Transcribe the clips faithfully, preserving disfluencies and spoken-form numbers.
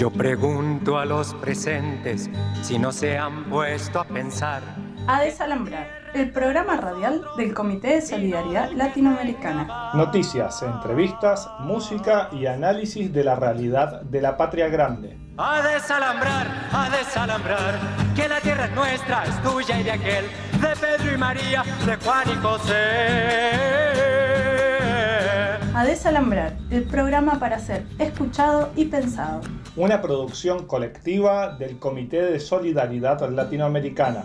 Yo pregunto a los presentes si no se han puesto a pensar. A Desalambrar, el programa radial del Comité de Solidaridad Latinoamericana. Noticias, entrevistas, música y análisis de la realidad de la patria grande. A desalambrar, a desalambrar, que la tierra es nuestra, es tuya y de aquel, de Pedro y María, de Juan y José. A Desalambrar, el programa para ser escuchado y pensado. Una producción colectiva del Comité de Solidaridad Latinoamericana.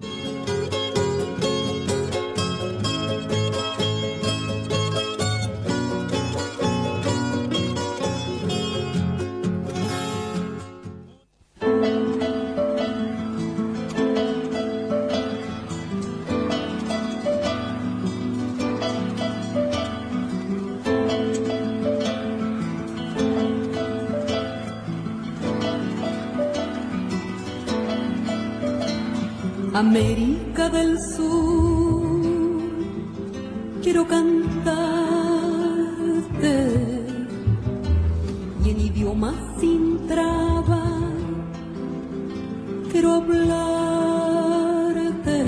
América del Sur, quiero cantarte y en idioma sin traba quiero hablarte.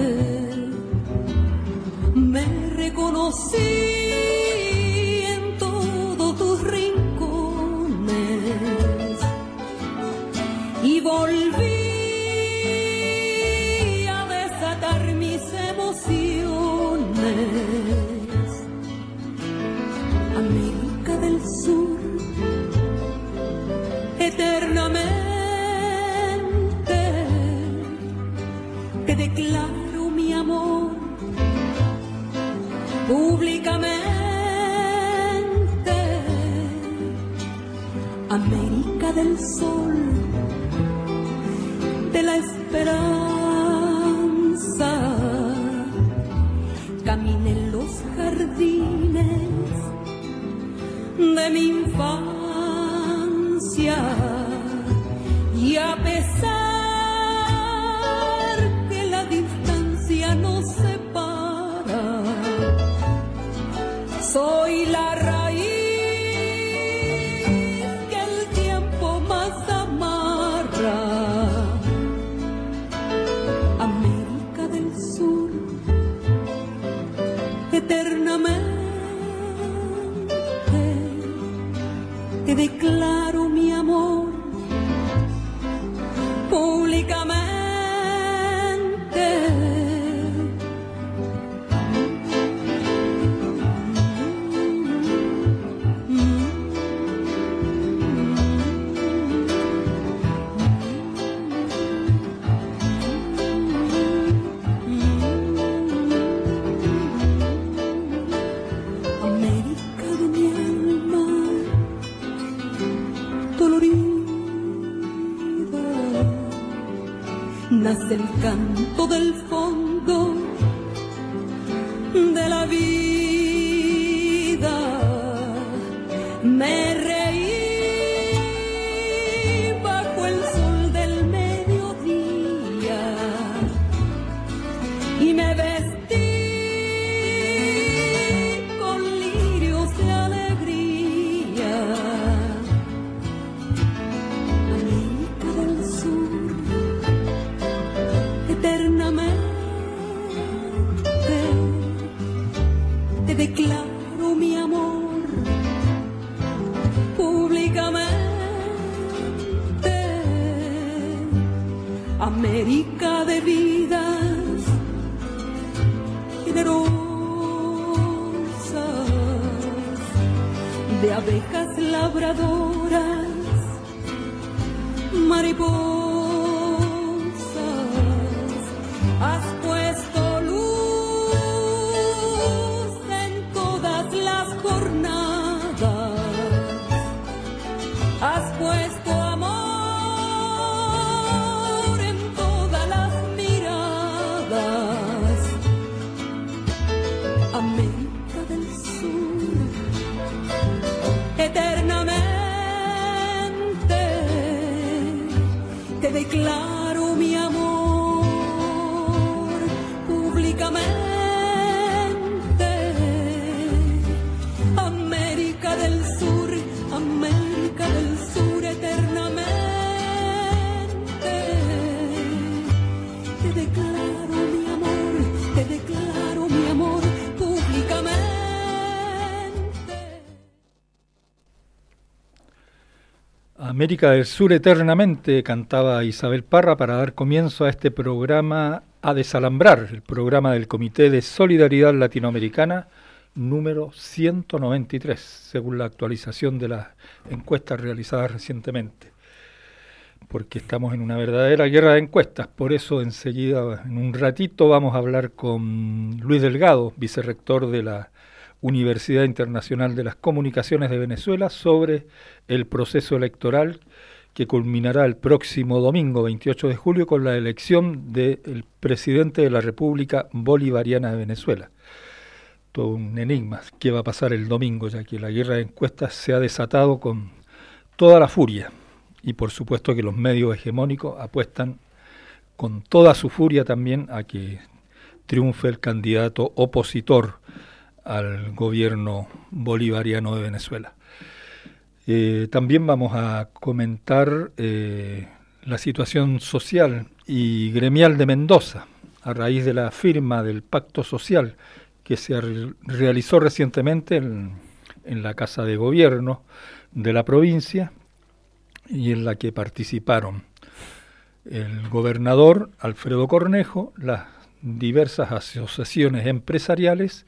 Me reconocí en todos tus rincones y volví América del Sur, eternamente te declaro mi amor públicamente. América del Sol, de la esperanza, caminé en los jardines de mi infancia y a pesar que la distancia nos separa, soy la raíz que el tiempo más amarra. América del Sur, eternamente te declaro mi amor públicamente. Nace el canto del fondo de la vida. Me reí bajo el sol del mediodía y me vestí con lirios de alegría. América del Sur, eternamente te declaro mi amor públicamente. América de vidas generosas, de abejas labradoras, mariposas. Has puesto luz en todas las jornadas, has puesto amor en todas las miradas. América del Sur, eternamente te declaro mi amor públicamente. América del Sur, América del Sur, eternamente América del Sur eternamente, cantaba Isabel Parra para dar comienzo a este programa A Desalambrar, el programa del Comité de Solidaridad Latinoamericana número ciento noventa y tres, según la actualización de las encuestas realizadas recientemente. Porque estamos en una verdadera guerra de encuestas, por eso enseguida, en un ratito, vamos a hablar con Luis Delgado, vicerrector de la Universidad Internacional de las Comunicaciones de Venezuela, sobre el proceso electoral que culminará el próximo domingo veintiocho de julio con la elección del presidente de la República Bolivariana de Venezuela. Todo un enigma qué va a pasar el domingo, ya que la guerra de encuestas se ha desatado con toda la furia y por supuesto que los medios hegemónicos apuestan con toda su furia también a que triunfe el candidato opositor al gobierno bolivariano de Venezuela. Eh, también vamos a comentar eh, la situación social y gremial de Mendoza a raíz de la firma del pacto social que se re- realizó recientemente en, en la Casa de Gobierno de la provincia y en la que participaron el gobernador Alfredo Cornejo, las diversas asociaciones empresariales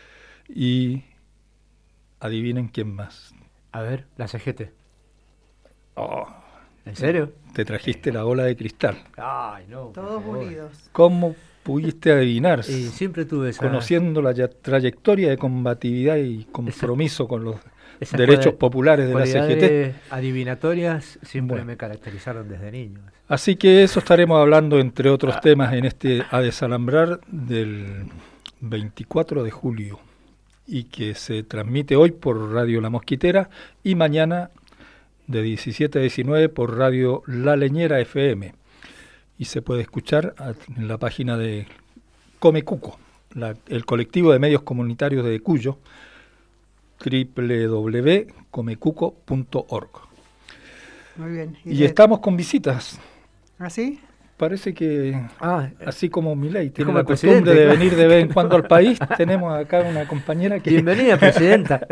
y adivinen quién más. A ver, la C G T. Oh, ¿En serio? te trajiste la bola de cristal. Ay, no. por Todos favor. unidos. ¿Cómo pudiste adivinar? Y siempre tuve esa... Conociendo la ya- trayectoria de combatividad y compromiso con los esas derechos cual- populares de la C G T. cualidades adivinatorias siempre Bueno. me caracterizaron desde niño. Así que eso estaremos hablando, entre otros temas, en este A Desalambrar del veinticuatro de julio y que se transmite hoy por Radio La Mosquitera y mañana de diecisiete a diecinueve por Radio La Leñera F M. Y se puede escuchar a- en la página de Comecuco, la- el colectivo de medios comunitarios de Cuyo, doble u doble u doble u punto comecuco punto org. Muy bien. Y de- estamos con visitas. ¿Ah, sí? Parece que, Ah, así como Milei tiene como la el costumbre presidente, de claro. venir de vez en cuando al país, tenemos acá una compañera que... bienvenida, presidenta.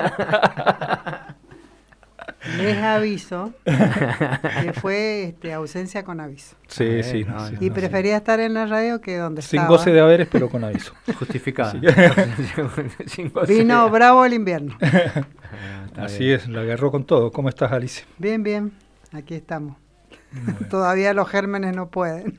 Les aviso que fue este, ausencia con aviso. Sí, sí. no, sí, no, Y no, prefería estar en la radio que donde sin estaba. goce de haberes, pero con aviso. Justificada. Sí. Sin goce. Vino bravo el invierno. Ah, está Así bien. es, la agarró con todo. ¿Cómo estás, Alicia? Bien, bien. Aquí estamos. Todavía los gérmenes no pueden.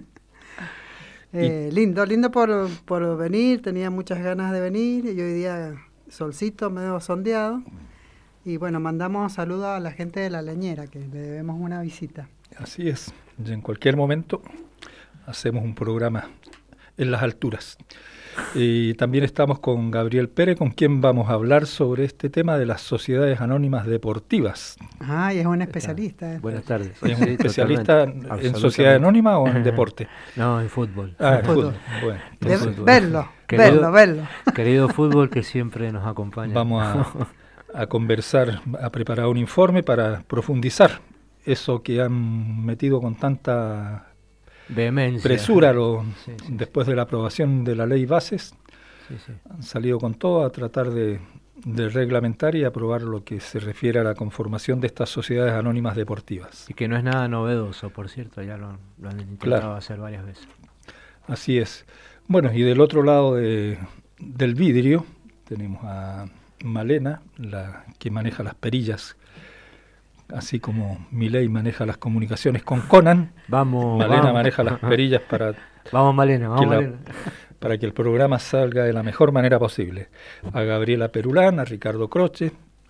Eh, lindo, lindo por, por venir. Tenía muchas ganas de venir y hoy día solcito, medio sondeado. Y bueno, mandamos saludos a la gente de La Leñera, que le debemos una visita. Así es. Y en cualquier momento hacemos un programa en las alturas. Y también estamos con Gabriel Pérez, con quien vamos a hablar sobre este tema de las sociedades anónimas deportivas. Ah, y es un especialista. ¿eh? Buenas tardes. ¿Es un Sí, especialista totalmente. en Absolutamente. sociedad anónima o en deporte? No, en fútbol. Ah, en Fútbol. fútbol. Bueno, De- entonces fútbol. verlo, Querido- verlo, verlo. Querido fútbol que siempre nos acompaña. vamos a, a conversar, a preparar un informe para profundizar eso que han metido con tanta Vehemencia. presura lo- Sí, sí, después de la aprobación de la ley Bases. sí, sí. Han salido con todo a tratar de, de reglamentar y aprobar lo que se refiere a la conformación de estas sociedades anónimas deportivas. Y que no es nada novedoso, por cierto, ya lo, han- lo han intentado Claro. hacer varias veces. Así es. Bueno, y del otro lado de, del vidrio tenemos a Malena, la que maneja las perillas, así como Milei maneja las comunicaciones con Conan. Vamos, Malena vamos. maneja las perillas para Vamos, Malena, vamos, que la- Malena. para que el programa salga de la mejor manera posible. A Gabriela Perulán, a Ricardo Croce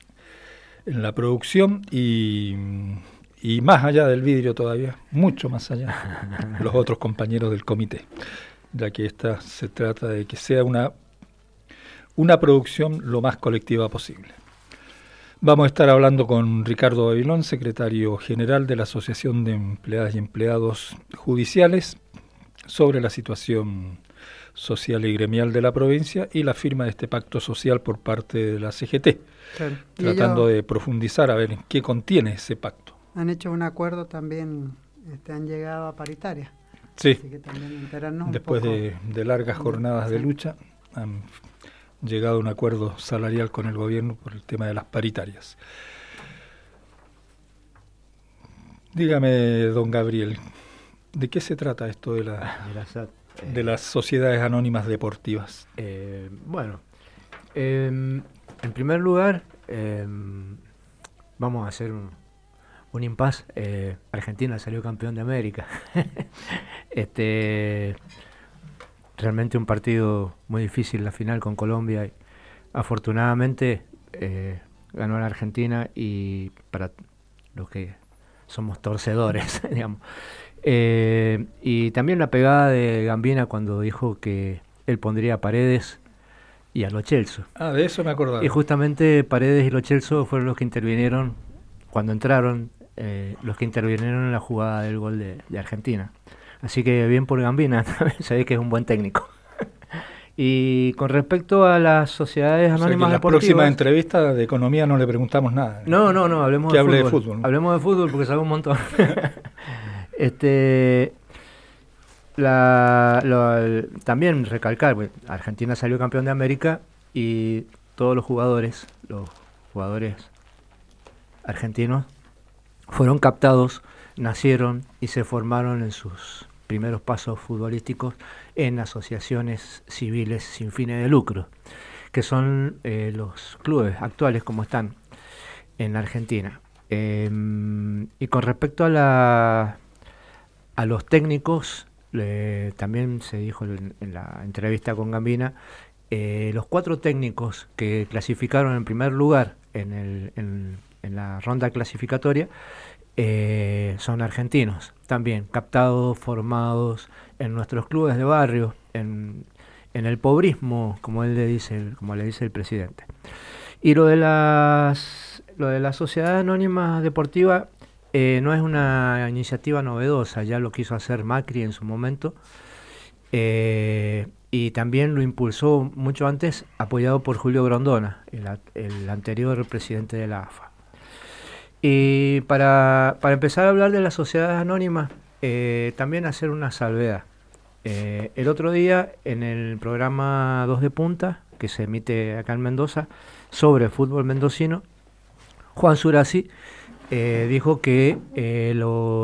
en la producción y, y más allá del vidrio todavía, mucho más allá, los otros compañeros del comité, ya que esta se trata de que sea una, una producción lo más colectiva posible. Vamos a estar hablando con Ricardo Babilón, secretario general de la Asociación de Empleadas y Empleados Judiciales, sobre la situación social y gremial de la provincia y la firma de este pacto social por parte de la C G T, Claro. Y tratando ellos de profundizar a ver qué contiene ese pacto. han hecho un acuerdo también, este, han llegado a paritaria. Sí, Así que también enterarnos un después poco. de, de largas jornadas de Sí. lucha, han llegado a un acuerdo salarial con el gobierno por el tema de las paritarias. Dígame, don Gabriel, ¿de qué se trata esto de, la, de, las, eh, de las sociedades anónimas deportivas? Eh, bueno, eh, en primer lugar, eh, vamos a hacer un, un impasse. Eh, Argentina salió campeón de América. este, realmente un partido muy difícil, la final con Colombia. Y afortunadamente eh, ganó la Argentina, y para los que somos torcedores, digamos. Eh, y también la pegada de Gambina cuando dijo que él pondría a Paredes y a Lo Celso. Ah, de eso me acordaba. Y justamente Paredes y Lo Celso fueron los que intervinieron, cuando entraron, eh, los que intervinieron en la jugada del gol de, de Argentina. Así que bien por Gambina, sabéis que es un buen técnico. Y con respecto a las sociedades anónimas, o sea, que en la deportivas, próxima entrevista de economía no le preguntamos nada. No, no, no, hablemos que de hable fútbol. de fútbol. ¿No? Hablemos de fútbol porque sabe un montón. este, la, lo, el, también recalcar, pues, Argentina salió campeón de América y todos los jugadores, los jugadores argentinos, fueron captados, nacieron y se formaron en sus primeros pasos futbolísticos en asociaciones civiles sin fines de lucro, que son eh, los clubes actuales como están en la Argentina. Eh, y con respecto a, la, a los técnicos, eh, también se dijo en, en la entrevista con Gambina, eh, los cuatro técnicos que clasificaron en primer lugar en, el, en, en la ronda clasificatoria eh, son argentinos, también captados, formados en nuestros clubes de barrio, en, en el pobrismo, como él le dice, como le dice el presidente. Y lo de las lo de la sociedad anónima deportiva eh, no es una iniciativa novedosa, ya lo quiso hacer Macri en su momento, eh, y también lo impulsó mucho antes, apoyado por Julio Grondona, el, el anterior presidente de la A F A. Y para, para empezar a hablar de las sociedades anónimas, eh, también hacer una salvedad. Eh, el otro día, en el programa Dos de Punta, que se emite acá en Mendoza, sobre fútbol mendocino, Juan Surasi eh, dijo que eh,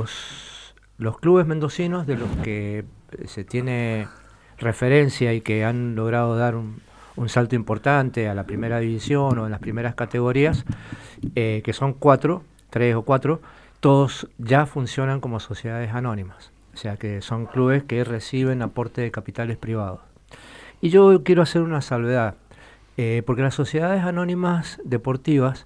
los, los clubes mendocinos de los que se tiene referencia y que han logrado dar un, un salto importante a la primera división o en las primeras categorías, eh, que son cuatro, tres o cuatro, todos ya funcionan como sociedades anónimas. O sea que son clubes que reciben aporte de capitales privados. Y yo quiero hacer una salvedad, eh, porque las sociedades anónimas deportivas,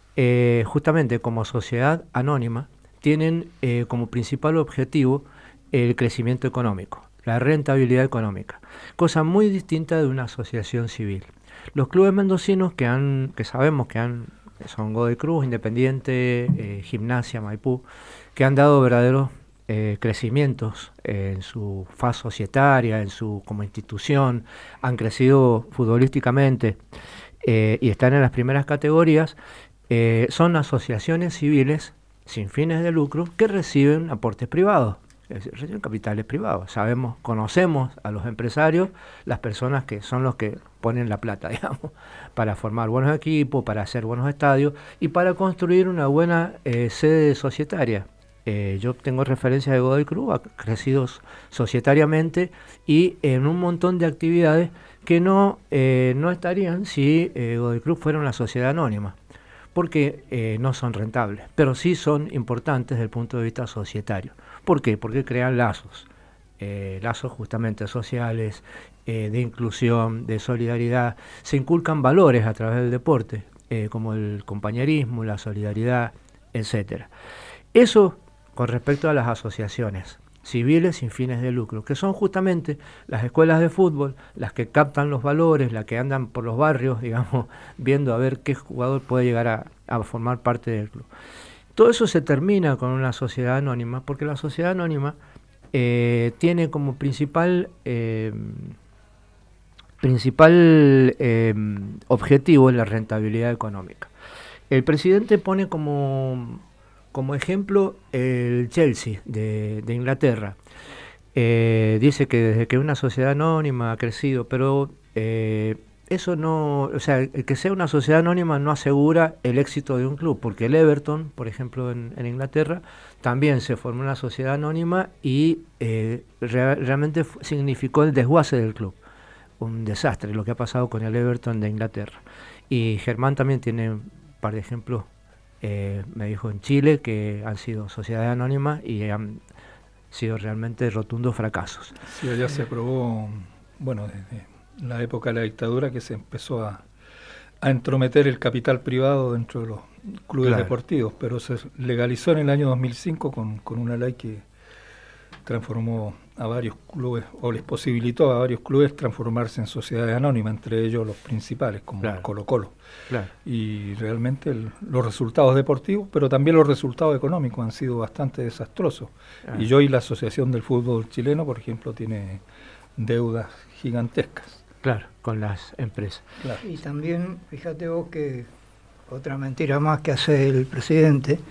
eh, justamente como sociedad anónima, tienen eh, como principal objetivo el crecimiento económico, la rentabilidad económica, cosa muy distinta de una asociación civil. Los clubes mendocinos que han, que sabemos que han, son Godoy Cruz, Independiente, eh, Gimnasia, Maipú, que han dado verdaderos eh, crecimientos eh, en su faz societaria, en su como institución, han crecido futbolísticamente eh, y están en las primeras categorías, eh, son asociaciones civiles sin fines de lucro que reciben aportes privados. Es decir, reciben capitales privados. Sabemos, conocemos a los empresarios, las personas que son los que ponen la plata, digamos, para formar buenos equipos, para hacer buenos estadios y para construir una buena eh, sede societaria. Eh, yo tengo referencias de Godoy Cruz, ha crecido societariamente y en un montón de actividades que no, eh, no estarían si eh, Godoy Cruz fuera una sociedad anónima, porque eh, no son rentables, pero sí son importantes desde el punto de vista societario. ¿Por qué? Porque crean lazos, eh, lazos justamente sociales, eh, de inclusión, de solidaridad. Se inculcan valores a través del deporte, eh, como el compañerismo, la solidaridad, etcétera. Eso con respecto a las asociaciones civiles sin fines de lucro, que son justamente las escuelas de fútbol, las que captan los valores, las que andan por los barrios, digamos, viendo a ver qué jugador puede llegar a, a formar parte del club. Todo eso se termina con una sociedad anónima, porque la sociedad anónima eh, tiene como principal, eh, principal eh, objetivo la rentabilidad económica. El presidente pone como, como ejemplo el Chelsea de, de Inglaterra. Eh, dice que desde que una sociedad anónima ha crecido, pero eh, eso no, o sea, el que sea una sociedad anónima no asegura el éxito de un club, porque el Everton, por ejemplo, en, en Inglaterra, también se formó una sociedad anónima y eh, re- realmente f- significó el desguace del club. Un desastre lo que ha pasado con el Everton de Inglaterra. Y Germán también tiene un par de ejemplos, eh, me dijo en Chile, que han sido sociedades anónimas y han sido realmente rotundos fracasos. Sí, allá se aprobó, bueno, desde la época de la dictadura que se empezó a, a entrometer el capital privado dentro de los clubes Claro. deportivos, pero se legalizó en el año dos mil cinco con, con una ley que transformó a varios clubes, o les posibilitó a varios clubes transformarse en sociedades anónimas, entre ellos los principales, como Claro. Colo Colo. Claro. Y realmente el- los resultados deportivos, pero también los resultados económicos han sido bastante desastrosos. Ah. Y hoy la Asociación del Fútbol Chileno, por ejemplo, tiene deudas gigantescas. Claro, con las empresas. Claro. Y también, fíjate vos que otra mentira más que hace el presidente,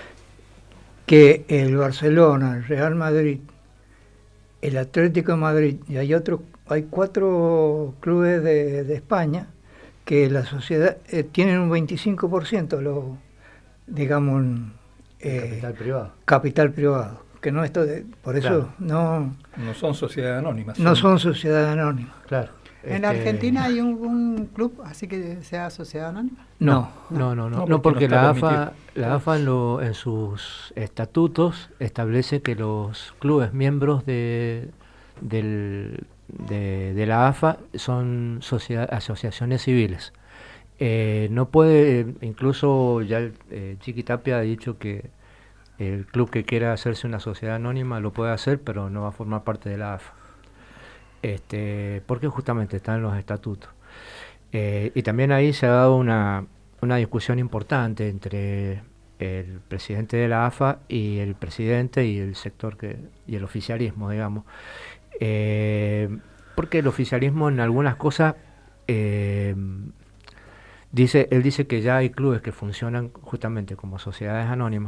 que el Barcelona, el Real Madrid, el Atlético de Madrid y hay otros, hay cuatro clubes de, de España que la sociedad eh, tienen un veinticinco por ciento, lo, digamos, eh, Capital privado. capital privado, que no esto de, por eso Claro. no, No son sociedades anónimas. no son sociedades anónimas. Claro. ¿En Este, Argentina hay un, un club así que sea sociedad anónima? No, No, no, no, No, no, porque porque, no está la AFA, permitido. la AFA en, lo- en sus estatutos establece que los clubes miembros de, del- de, de la AFA son sociedad- asociaciones civiles. Eh, no puede, incluso ya el, eh, Chiqui Tapia ha dicho que el club que quiera hacerse una sociedad anónima lo puede hacer, pero no va a formar parte de la AFA. Este, porque justamente está en los estatutos. Eh, y también ahí se ha dado una, una discusión importante entre el presidente de la AFA y el presidente y el sector que y el oficialismo, digamos. Eh, porque el oficialismo en algunas cosas eh, dice, él dice que ya hay clubes que funcionan justamente como sociedades anónimas,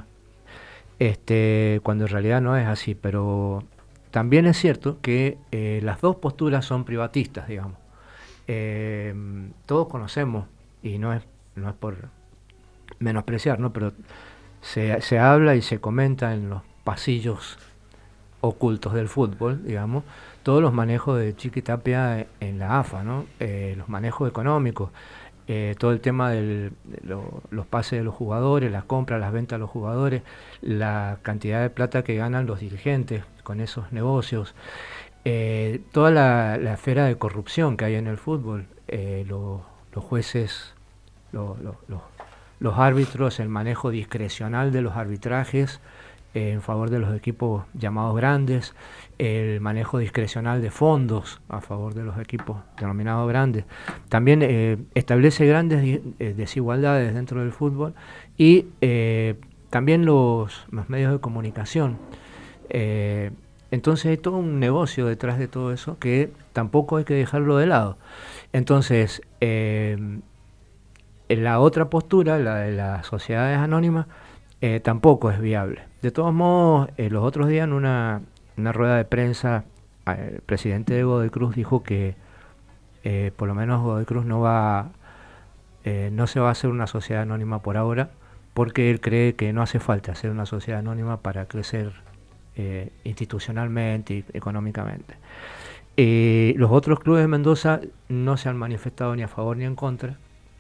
este, cuando en realidad no es así, pero también es cierto que eh, las dos posturas son privatistas, digamos. Eh, todos conocemos, y no es, no es por menospreciar, ¿no? Pero se, se habla y se comenta en los pasillos ocultos del fútbol, digamos, todos los manejos de Chiqui Tapia en la AFA, ¿no? Eh, los manejos económicos, eh, todo el tema de lo, los pases de los jugadores, las compras, las ventas de los jugadores, la cantidad de plata que ganan los dirigentes con esos negocios, eh, toda la, la esfera de corrupción que hay en el fútbol, eh, lo, los jueces, lo, lo, lo, los árbitros, el manejo discrecional de los arbitrajes eh, en favor de los equipos llamados grandes, el manejo discrecional de fondos a favor de los equipos denominados grandes. También eh, establece grandes di- eh, desigualdades dentro del fútbol y eh, también los, los medios de comunicación. Eh, entonces hay todo un negocio detrás de todo eso que tampoco hay que dejarlo de lado. Entonces, eh, en la otra postura, la de las sociedades anónimas, eh, tampoco es viable. De todos modos, eh, los otros días en una, una rueda de prensa, eh, el presidente de Godoy Cruz dijo que eh, por lo menos Godoy Cruz no va, eh, no se va a hacer una sociedad anónima por ahora, porque él cree que no hace falta hacer una sociedad anónima para crecer eh, institucionalmente y económicamente. Eh, los otros clubes de Mendoza no se han manifestado ni a favor ni en contra.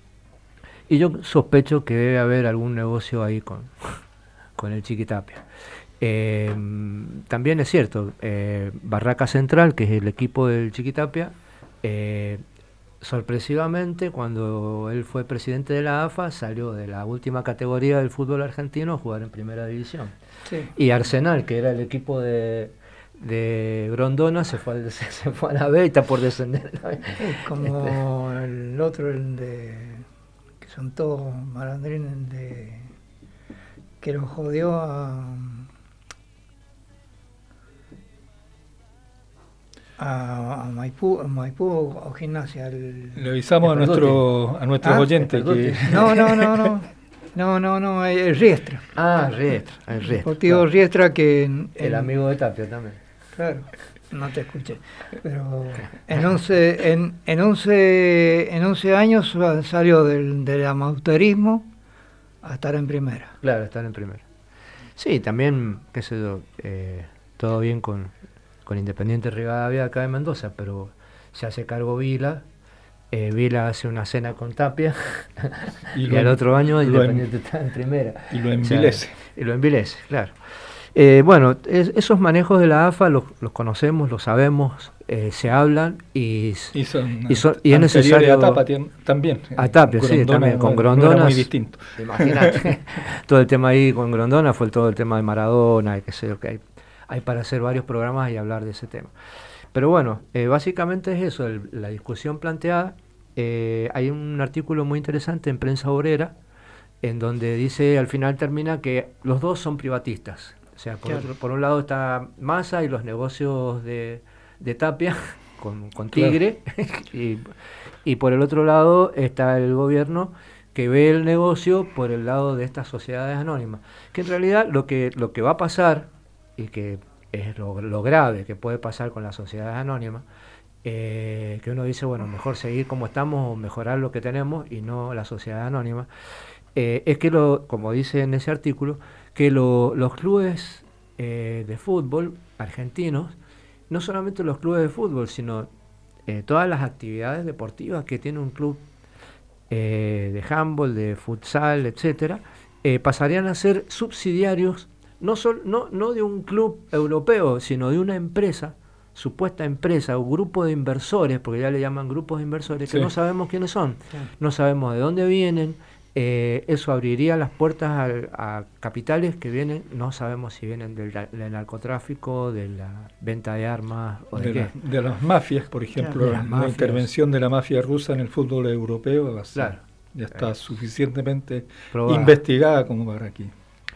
Y yo sospecho que debe haber algún negocio ahí con, con el Chiqui Tapia. Eh, también es cierto, eh, Barraca Central, que es el equipo del Chiqui Tapia, eh, sorpresivamente, cuando él fue presidente de la AFA, salió de la última categoría del fútbol argentino a jugar en primera división. sí. Y Arsenal, que era el equipo de, de Grondona, se fue, al- se, se fue a la B y está por descender. Como el otro, el de. que son todos malandrines, el de. que lo jodió a. a, a Maipú, a Maipú o Gimnasia. El, Le avisamos a, El nuestro, a nuestros Ah, oyentes el que no, no, no, no. No, no, no, el Riestra. Ah, Riestra, el Riestra. Deportivo claro. Riestra que. en- El en- amigo de Tapia también. Claro. No te escuché. Pero en once, en, en once, en once años salió del, del amateurismo a estar en primera. Claro, estar en primera. Sí, también, qué sé yo, eh, todo bien con, con Independiente Rivadavia acá de Mendoza, pero se hace cargo Vila, eh, Vila hace una cena con Tapia, y, y al otro año Independiente en, está en primera. Y lo envilece. O sea, y lo envilece, claro. Eh, bueno, es, esos manejos de la A F A los, los conocemos, los sabemos, eh, se hablan y, y, son, y, son, y es necesario... A Tapia también. A Tapia, sí, también, con Grondona. No muy distinto. Imagínate, todo el tema ahí con Grondona fue todo el tema de Maradona, y qué sé yo, que hay, hay para hacer varios programas y hablar de ese tema. Pero bueno, eh, básicamente es eso, el, la discusión planteada. Eh, hay un artículo muy interesante en Prensa Obrera, en donde dice, al final termina que los dos son privatistas. O sea, por, claro. otro, por un lado está Massa y los negocios de, de Tapia con, con Tigre, claro. y, y por el otro lado está el gobierno que ve el negocio por el lado de estas sociedades anónimas. Que en realidad lo que, lo que va a pasar, y que es lo, lo grave que puede pasar con las sociedades anónimas, eh, que uno dice, bueno, mejor seguir como estamos o mejorar lo que tenemos y no la sociedad anónima, eh, es que, lo, como dice en ese artículo, que lo, los clubes eh, de fútbol argentinos, no solamente los clubes de fútbol, sino eh, todas las actividades deportivas que tiene un club eh, de handball, de futsal, etcétera, eh, pasarían a ser subsidiarios no, sol, no, no de un club europeo, sino de una empresa, supuesta empresa o grupo de inversores, porque ya le llaman grupos de inversores, sí. que no sabemos quiénes son, sí. no sabemos de dónde vienen. Eh, eso abriría las puertas a, a capitales que vienen, no sabemos si vienen del, del narcotráfico, de la venta de armas o de, de, la, de las mafias, por ejemplo, la mafias. intervención de la mafia rusa en el fútbol europeo así, claro. ya está eh, suficientemente probada. investigada como para aquí.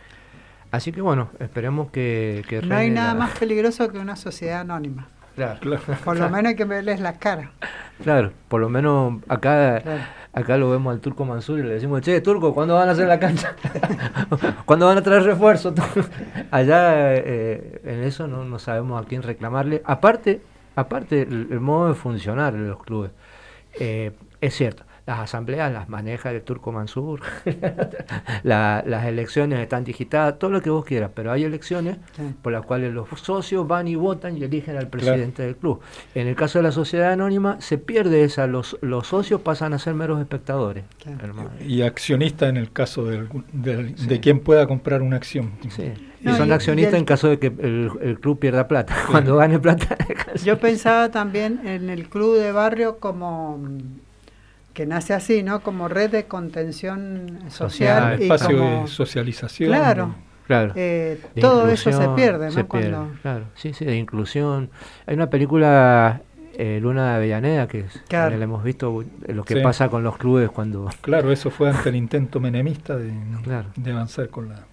Así que bueno, esperemos que... que no hay nada la... más peligroso que una sociedad anónima. Claro. claro. Por lo menos hay que verles la cara. Claro, por lo menos acá claro. acá lo vemos al Turco Mansur y le decimos, che, Turco, ¿cuándo van a hacer la cancha? ¿Cuándo van a traer refuerzos? Allá eh, en eso no, no sabemos a quién reclamarle. Aparte, aparte el, el modo de funcionar de los clubes. Eh, es cierto, las asambleas las maneja el Turco Mansur, la, las elecciones están digitadas, todo lo que vos quieras, pero hay elecciones sí. por las cuales los socios van y votan y eligen al presidente claro. del club. En el caso de la sociedad anónima se pierde esa, los, los socios pasan a ser meros espectadores. Claro. Y accionistas en el caso de, de, sí. de quien pueda comprar una acción. Sí. Y no, son y, accionistas y el, en caso de que el, el club pierda plata. Sí. Cuando gane plata. Yo pensaba también en el club de barrio como... que nace así, ¿no? Como red de contención social. social y espacio como, de socialización. Claro, claro. Eh, todo eso se pierde, ¿no? Se Cuando... pierde, claro, sí, sí, de inclusión. Hay una película, eh, Luna de Avellaneda, que claro. le hemos visto lo que sí. pasa con los clubes cuando... Claro, eso fue ante el intento menemista de, claro. de avanzar con la, la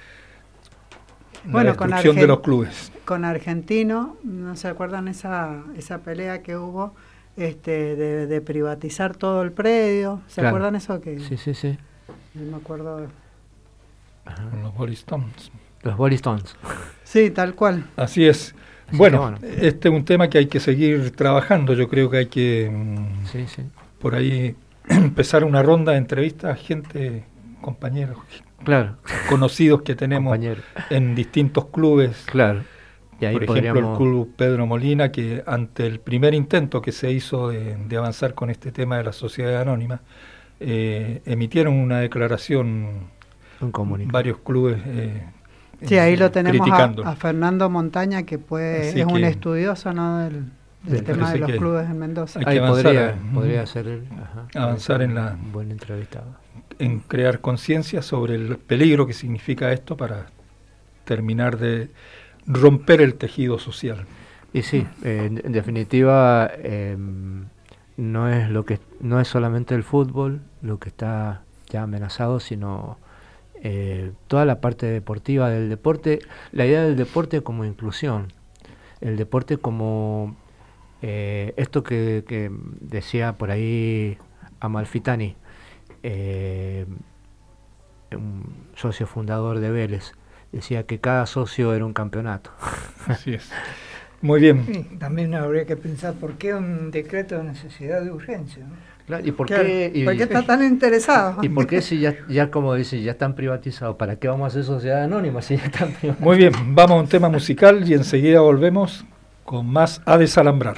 bueno, destrucción con de los clubes. Con Argentino, ¿no se acuerdan esa, esa pelea que hubo? Este, de, de privatizar todo el predio, ¿se claro. acuerdan eso? Que sí, sí, sí. No me acuerdo. Ajá. Los Rolling Stones. Los Rolling Stones. Sí, tal cual. Así es. Así bueno, bueno, este es un tema que hay que seguir trabajando. Yo creo que hay que sí, sí. por ahí empezar una ronda de entrevistas a gente, compañeros, claro. conocidos que tenemos en distintos clubes. Claro. Y ahí por ejemplo, el Club Pedro Molina, que ante el primer intento que se hizo de, de avanzar con este tema de la sociedad anónima, eh, emitieron una declaración, un varios clubes eh, sí, ahí lo tenemos a, a Fernando Montaña, que puede, es un estudioso, ¿no? del, del tema de los clubes en Mendoza. Hay que ahí avanzar, podría, podría ser el, ajá, avanzar en la buen entrevistado. En crear conciencia sobre el peligro que significa esto para terminar de romper el tejido social. Y sí, eh, en, en definitiva eh, no es lo que no es solamente el fútbol lo que está ya amenazado, sino eh, toda la parte deportiva del deporte, la idea del deporte como inclusión, el deporte como eh, esto que, que decía por ahí Amalfitani, eh, un socio fundador de Vélez, decía que cada socio era un campeonato. Así es. Muy bien. Sí, también habría que pensar por qué un decreto de necesidad de urgencia, ¿no? Claro, ¿y por Claro, qué? Y, ¿por qué está tan interesado? ¿Y por qué si ya, ya como dice, ya están privatizados? ¿Para qué vamos a hacer sociedad anónima si ya están privatizados? Muy bien, vamos a un tema musical y enseguida volvemos con más A Desalambrar.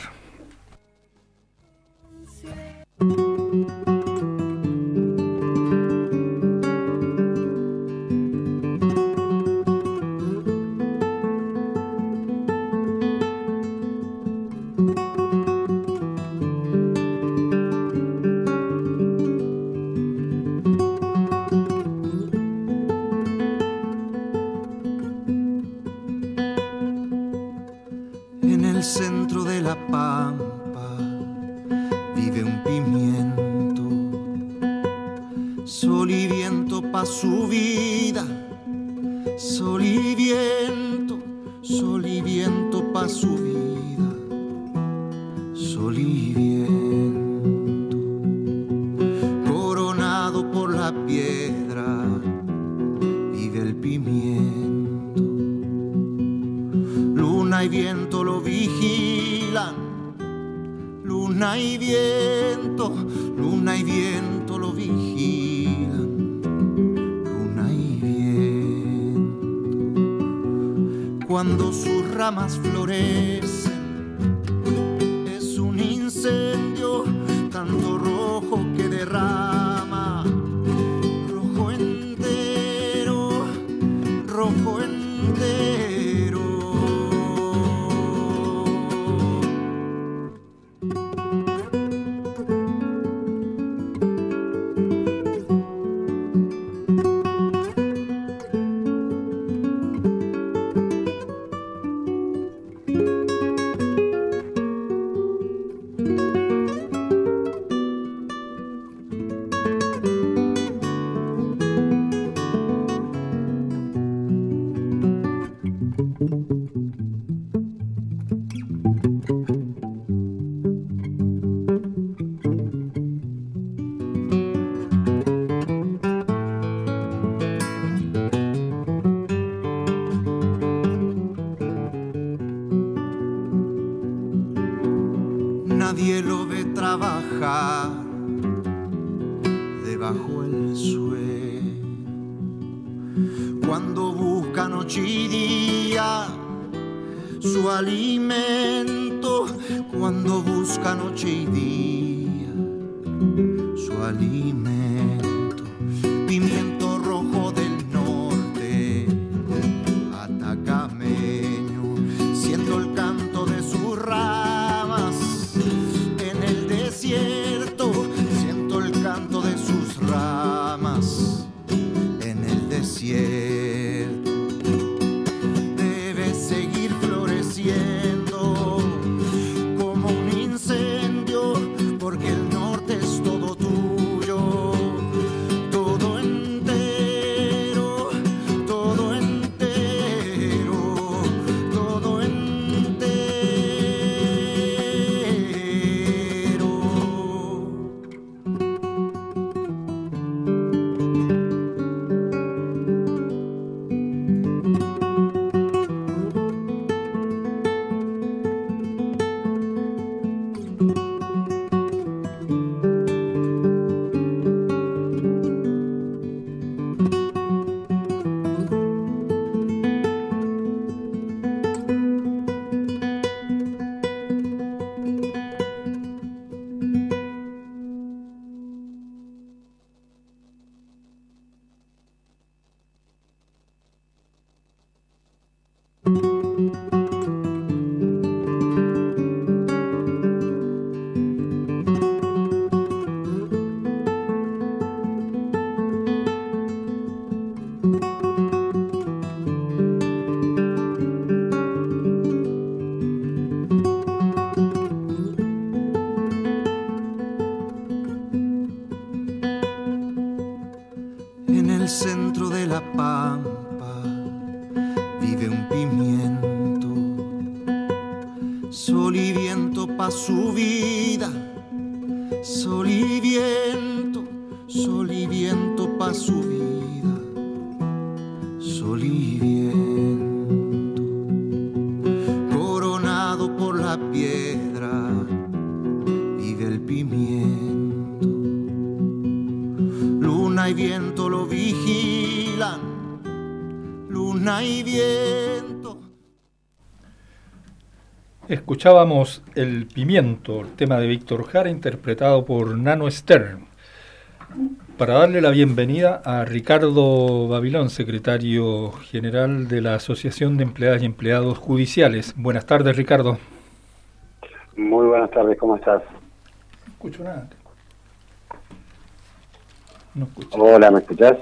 En el centro de la pampa vive un pimiento, sol y viento pa' su vida, sol y viento, sol y viento pa' su vida, sol y viento, coronado por la piedra vive el pimiento, luna y viento lo vigilan, luna y viento, luna y viento lo vigilan, luna y viento. Cuando sus ramas florecen, es un incendio, tanto rojo que derrama, rojo entero, rojo entero. Nadie lo ve trabajar debajo el suelo. Cuando busca noche y día su alimento, cuando busca noche y día su alimento, pimiento rojo del norte, atacameño, siento el canto de sus ramas. Siento el canto de sus ramas en el desierto. Debe seguir floreciendo como un incendio, porque el norte es todo tuyo, todo entero, todo entero, todo entero. En el centro de la pampa vive un pimiento, sol y viento pa' su vida, sol y viento, sol y viento pa' su vida, sol y viento, coronado la piedra vive el pimiento. Luna y viento lo vigilan, luna y viento. Escuchábamos El Pimiento, el tema de Víctor Jara, interpretado por Nano Stern. Para darle la bienvenida a Ricardo Babilón, secretario general de la Asociación de Empleadas y Empleados Judiciales. Buenas tardes, Ricardo. Muy buenas tardes, ¿cómo estás? No escucho nada. No escucho. Hola, ¿me escuchás?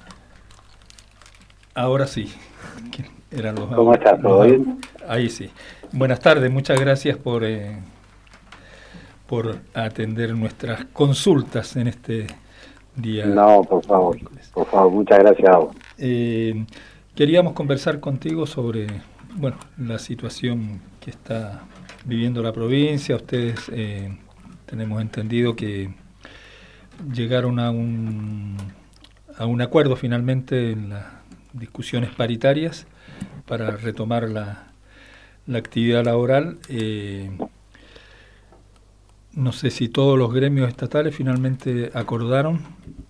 Ahora sí. Eran los ¿Cómo estás? ¿Todo bien? Ahí sí. Buenas tardes, muchas gracias por, eh, por atender nuestras consultas en este día. No, por favor, por favor, muchas gracias a vos. Eh, queríamos conversar contigo sobre, bueno, la situación que está viviendo la provincia. Ustedes eh, tenemos entendido que llegaron a un a un acuerdo finalmente en las discusiones paritarias para retomar la, la actividad laboral. Eh, no sé si todos los gremios estatales finalmente acordaron.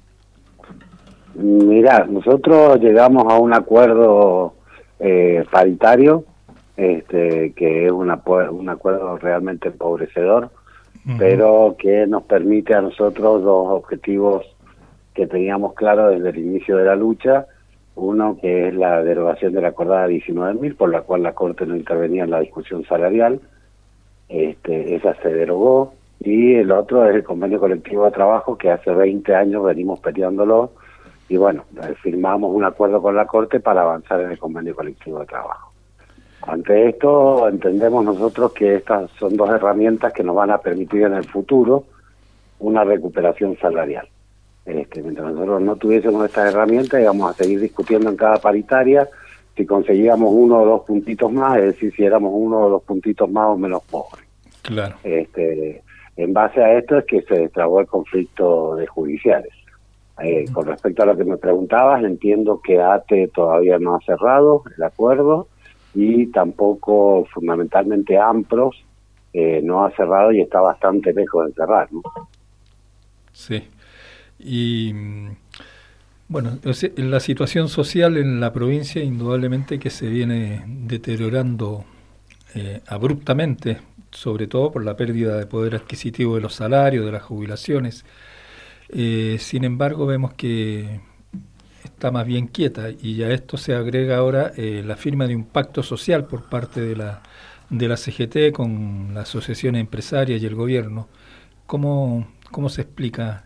Mirá, nosotros llegamos a un acuerdo eh, paritario, este, que es una, un acuerdo realmente empobrecedor, uh-huh. pero que nos permite a nosotros dos objetivos que teníamos claros desde el inicio de la lucha. Uno, que es la derogación de la acordada diecinueve mil, por la cual la Corte no intervenía en la discusión salarial. Este, esa se derogó. Y el otro es el convenio colectivo de trabajo, que hace veinte años venimos peleándolo. Y bueno, firmamos un acuerdo con la Corte para avanzar en el convenio colectivo de trabajo. Ante esto, entendemos nosotros que estas son dos herramientas que nos van a permitir en el futuro una recuperación salarial. Este, mientras nosotros no tuviésemos estas herramientas, íbamos a seguir discutiendo en cada paritaria si conseguíamos uno o dos puntitos más, es decir, si éramos uno o dos puntitos más o menos pobres. Claro. Este, en base a esto es que se destrabó el conflicto de judiciales. Eh, con respecto a lo que me preguntabas, entiendo que A T E todavía no ha cerrado el acuerdo y tampoco, fundamentalmente, AMPROS eh, no ha cerrado y está bastante lejos de cerrar, ¿no? Sí. Y bueno, la situación social en la provincia indudablemente que se viene deteriorando eh, abruptamente, sobre todo por la pérdida de poder adquisitivo de los salarios, de las jubilaciones. Eh, sin embargo, vemos que está más bien quieta y a esto se agrega ahora eh, la firma de un pacto social por parte de la, de la C G T con la Asociación Empresaria y el gobierno. ¿Cómo, cómo se explica?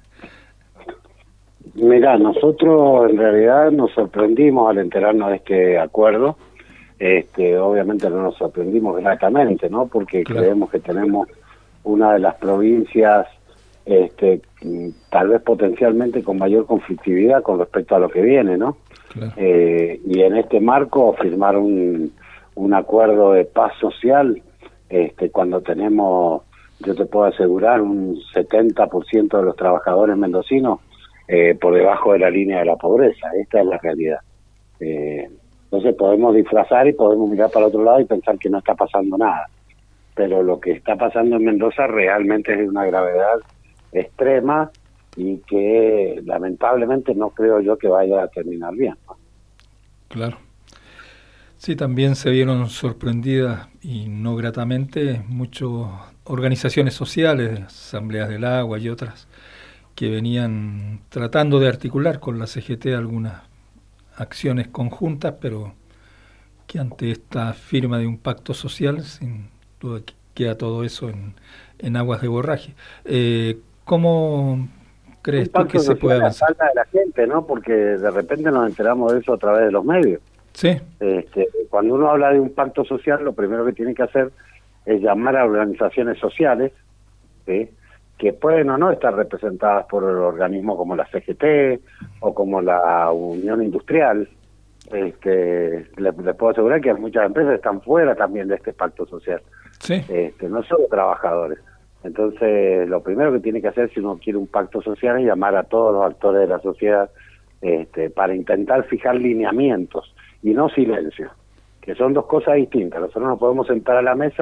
Mira, nosotros en realidad nos sorprendimos al enterarnos de este acuerdo. Este, obviamente no nos sorprendimos gratamente, ¿no? Porque claro, creemos que tenemos una de las provincias, este, tal vez potencialmente con mayor conflictividad con respecto a lo que viene, ¿no? Claro. Eh, y en este marco firmar un, un acuerdo de paz social, este, cuando tenemos, yo te puedo asegurar, un setenta por ciento de los trabajadores mendocinos Eh, por debajo de la línea de la pobreza. Esta es la realidad. Eh, entonces podemos disfrazar y podemos mirar para el otro lado y pensar que no está pasando nada, pero lo que está pasando en Mendoza realmente es de una gravedad extrema y que lamentablemente no creo yo que vaya a terminar bien, ¿no? Claro. Sí, también se vieron sorprendidas y no gratamente muchas organizaciones sociales, asambleas del agua y otras, que venían tratando de articular con la C G T algunas acciones conjuntas, pero que ante esta firma de un pacto social, sin duda queda todo eso en, en aguas de borraje. Eh, ¿Cómo crees tú que se puede avanzar? La falta de la gente, ¿no? Porque de repente nos enteramos de eso a través de los medios. Sí. Este, cuando uno habla de un pacto social, lo primero que tiene que hacer es llamar a organizaciones sociales, ¿sí?, que pueden o no estar representadas por organismos como la C G T o como la Unión Industrial. Este, les, les puedo asegurar que muchas empresas están fuera también de este pacto social. Sí. Este, no solo trabajadores. Entonces, lo primero que tiene que hacer si uno quiere un pacto social es llamar a todos los actores de la sociedad este, para intentar fijar lineamientos y no silencio, que son dos cosas distintas. Nosotros nos podemos sentar a la mesa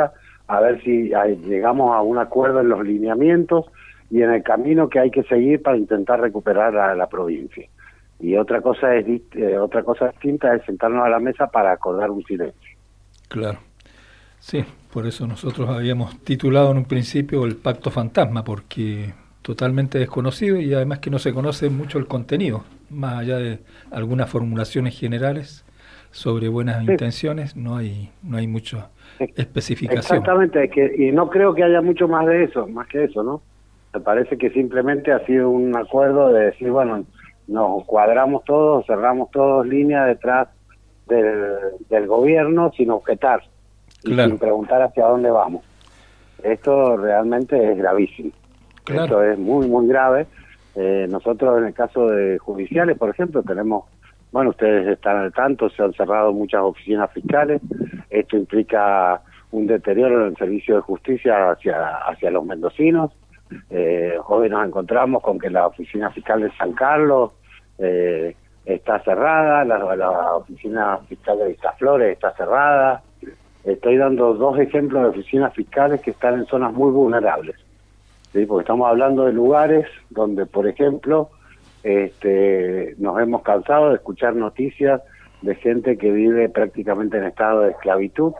a ver si hay, llegamos a un acuerdo en los lineamientos y en el camino que hay que seguir para intentar recuperar a la provincia. Y otra cosa es eh, otra cosa distinta es sentarnos a la mesa para acordar un silencio. Claro. Sí, por eso nosotros habíamos titulado en un principio el Pacto Fantasma, porque totalmente desconocido y además que no se conoce mucho el contenido, más allá de algunas formulaciones generales sobre buenas sí. intenciones, no hay no hay mucha especificación. Exactamente, es que, y no creo que haya mucho más de eso, más que eso, ¿no? Me parece que simplemente ha sido un acuerdo de decir, bueno, nos cuadramos todos, cerramos todos líneas detrás del, del gobierno sin objetar y claro. sin preguntar hacia dónde vamos. Esto realmente es gravísimo. Claro. Esto es muy, muy grave. Eh, nosotros en el caso de judiciales, por ejemplo, tenemos, bueno, ustedes están al tanto, se han cerrado muchas oficinas fiscales. Esto implica un deterioro en el servicio de justicia hacia, hacia los mendocinos. Eh, hoy nos encontramos con que la oficina fiscal de San Carlos eh, está cerrada, la, la oficina fiscal de Vistaflores está cerrada. Estoy dando dos ejemplos de oficinas fiscales que están en zonas muy vulnerables, ¿sí? Porque estamos hablando de lugares donde, por ejemplo, este, nos hemos cansado de escuchar noticias de gente que vive prácticamente en estado de esclavitud,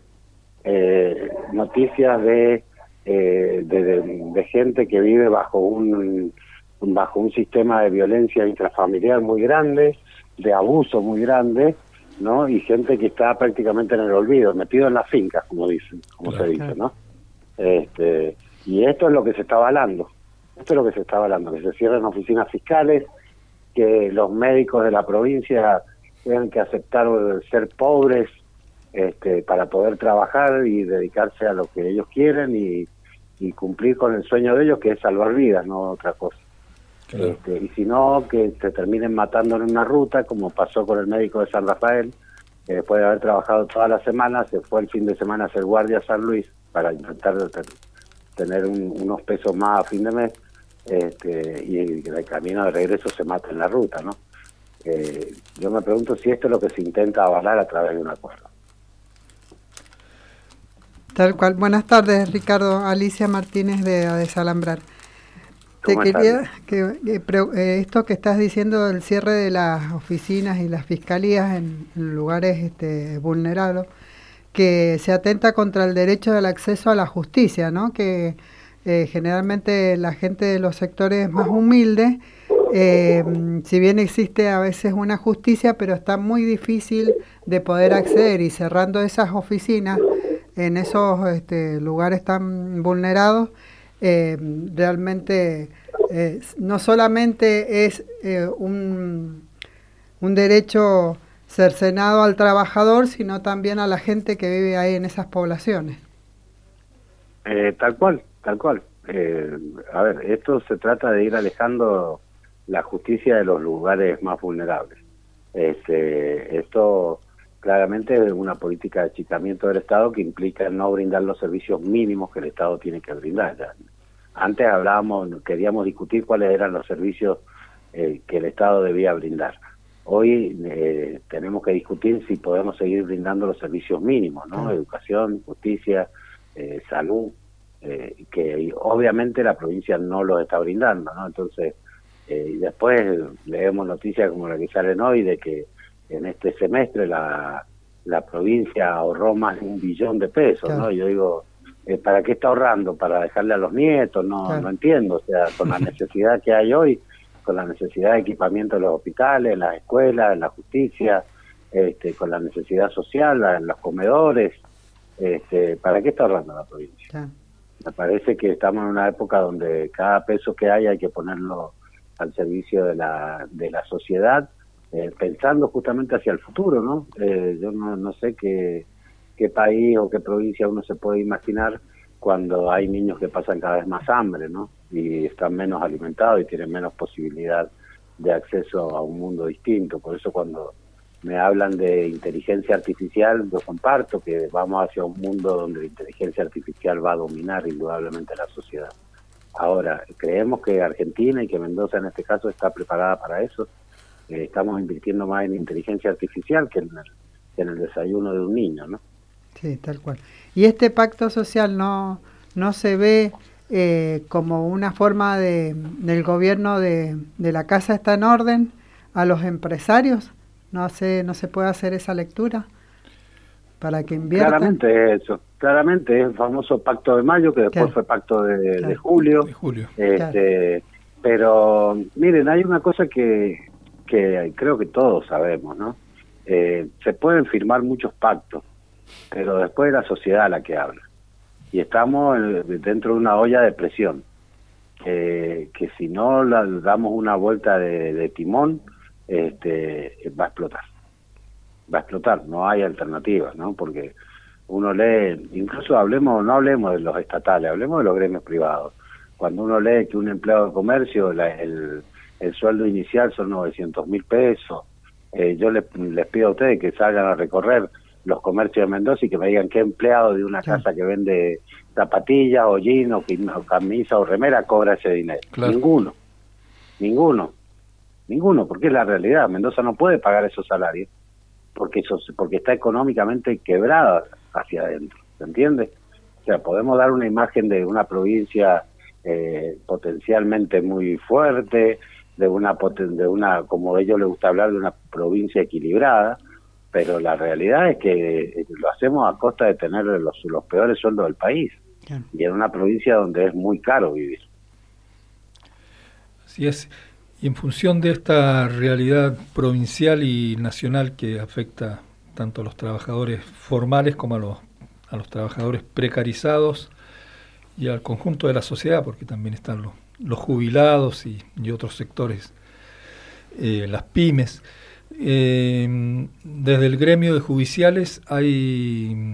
eh, noticias de Eh, de, de, de gente que vive bajo un bajo un sistema de violencia intrafamiliar muy grande, de abuso muy grande, ¿no? Y gente que está prácticamente en el olvido, metido en las fincas, como dicen, como claro, se dice, ¿no? Este, y esto es lo que se está avalando, esto es lo que se está avalando, que se cierren oficinas fiscales, que los médicos de la provincia tengan que aceptar ser pobres, Este, para poder trabajar y dedicarse a lo que ellos quieren y, y cumplir con el sueño de ellos, que es salvar vidas, no otra cosa. Claro. Este, y si no, que se terminen matando en una ruta, como pasó con el médico de San Rafael, que después de haber trabajado toda la semana, se fue el fin de semana a hacer guardia a San Luis para intentar tener un, unos pesos más a fin de mes, este, y en el camino de regreso se mata en la ruta, ¿no? Eh, yo me pregunto si esto es lo que se intenta avalar a través de un acuerdo. Tal cual. Buenas tardes, Ricardo. Alicia Martínez de Desalambrar. Te quería que, que eh, esto que estás diciendo del cierre de las oficinas y las fiscalías en, en lugares este, vulnerables, que se atenta contra el derecho del acceso a la justicia, ¿no? Que eh, generalmente la gente de los sectores más humildes, eh, si bien existe a veces una justicia, pero está muy difícil de poder acceder, y cerrando esas oficinas en esos este, lugares tan vulnerados, eh, realmente eh, no solamente es eh, un, un derecho cercenado al trabajador, sino también a la gente que vive ahí en esas poblaciones. Eh, tal cual, tal cual. Eh, a ver, esto se trata de ir alejando la justicia de los lugares más vulnerables. Este, esto claramente es una política de achicamiento del Estado que implica no brindar los servicios mínimos que el Estado tiene que brindar. Ya. Antes hablábamos, queríamos discutir cuáles eran los servicios eh, que el Estado debía brindar. Hoy eh, tenemos que discutir si podemos seguir brindando los servicios mínimos, ¿no? Sí. Educación, justicia, eh, salud, eh, que obviamente la provincia no los está brindando, ¿no? Entonces, eh, y después leemos noticias como la que salen hoy de que en este semestre la, la provincia ahorró más de un billón de pesos, claro. ¿no? Yo digo, eh, ¿para qué está ahorrando? ¿Para dejarle a los nietos? No, claro. no entiendo. O sea, con la necesidad que hay hoy, con la necesidad de equipamiento en los hospitales, en las escuelas, en la justicia, este, con la necesidad social, en los comedores, este, ¿para qué está ahorrando la provincia? Claro. Me parece que estamos en una época donde cada peso que hay hay que ponerlo al servicio de la, de la sociedad, Eh, pensando justamente hacia el futuro, ¿no? Eh, yo no, no sé qué, qué país o qué provincia uno se puede imaginar cuando hay niños que pasan cada vez más hambre, ¿no? Y están menos alimentados y tienen menos posibilidad de acceso a un mundo distinto. Por eso cuando me hablan de inteligencia artificial, yo comparto que vamos hacia un mundo donde la inteligencia artificial va a dominar indudablemente la sociedad. Ahora, creemos que Argentina y que Mendoza en este caso está preparada para eso. Estamos invirtiendo más en inteligencia artificial que en el, que en el desayuno de un niño, ¿no? Sí, tal cual. ¿Y este pacto social no, no se ve eh, como una forma de del gobierno de, de la Casa está en orden a los empresarios? ¿No, se, ¿No se puede hacer esa lectura para que inviertan? Claramente es eso. Claramente es el famoso Pacto de Mayo, que después claro. fue Pacto de, claro. de Julio. De julio. Este, claro. Pero, miren, hay una cosa que, que creo que todos sabemos, ¿no? Eh, se pueden firmar muchos pactos, pero después es la sociedad la que habla. Y estamos dentro de una olla de presión, eh, que si no la, damos una vuelta de, de timón, este, va a explotar. Va a explotar, no hay alternativa, ¿no? Porque uno lee, incluso hablemos, no hablemos de los estatales, hablemos de los gremios privados. Cuando uno lee que un empleado de comercio, la, el, el sueldo inicial son novecientos mil pesos, eh, yo les, les pido a ustedes que salgan a recorrer los comercios de Mendoza y que me digan qué empleado de una casa que vende zapatillas o jeans o, o camisa o remera cobra ese dinero. Claro. Ninguno, ninguno, ninguno, porque es la realidad. Mendoza no puede pagar esos salarios porque eso, porque está económicamente quebrada hacia adentro, ¿se entiende? O sea, podemos dar una imagen de una provincia eh, potencialmente muy fuerte, de una, de una, como a ellos les gusta hablar, de una provincia equilibrada, pero la realidad es que lo hacemos a costa de tener los, los peores sueldos del país, claro. Y en una provincia donde es muy caro vivir. Así es. Y en función de esta realidad provincial y nacional que afecta tanto a los trabajadores formales como a los, a los trabajadores precarizados y al conjunto de la sociedad, porque también están los, los jubilados y, y otros sectores, eh, las pymes. Eh, desde el gremio de judiciales hay,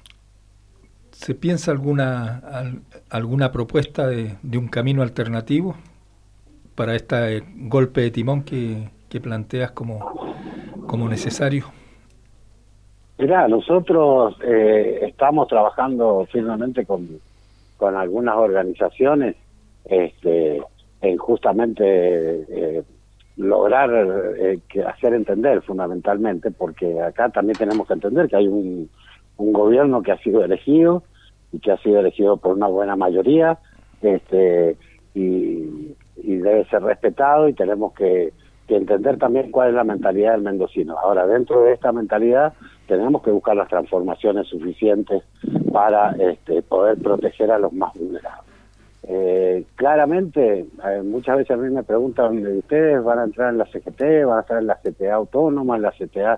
¿se piensa alguna, al, alguna propuesta de, de un camino alternativo para este eh, golpe de timón que, que planteas como, como necesario? Mirá, nosotros eh, estamos trabajando firmemente con, con algunas organizaciones este, en justamente eh, lograr eh, que hacer entender fundamentalmente, porque acá también tenemos que entender que hay un, un gobierno que ha sido elegido y que ha sido elegido por una buena mayoría, este y, y debe ser respetado, y tenemos que, que entender también cuál es la mentalidad del mendocino. Ahora, dentro de esta mentalidad tenemos que buscar las transformaciones suficientes para este, poder proteger a los más vulnerables. Eh, claramente, eh, muchas veces a mí me preguntan, ¿ustedes van a entrar en la C G T, van a estar en la C T A autónoma, en la C T A?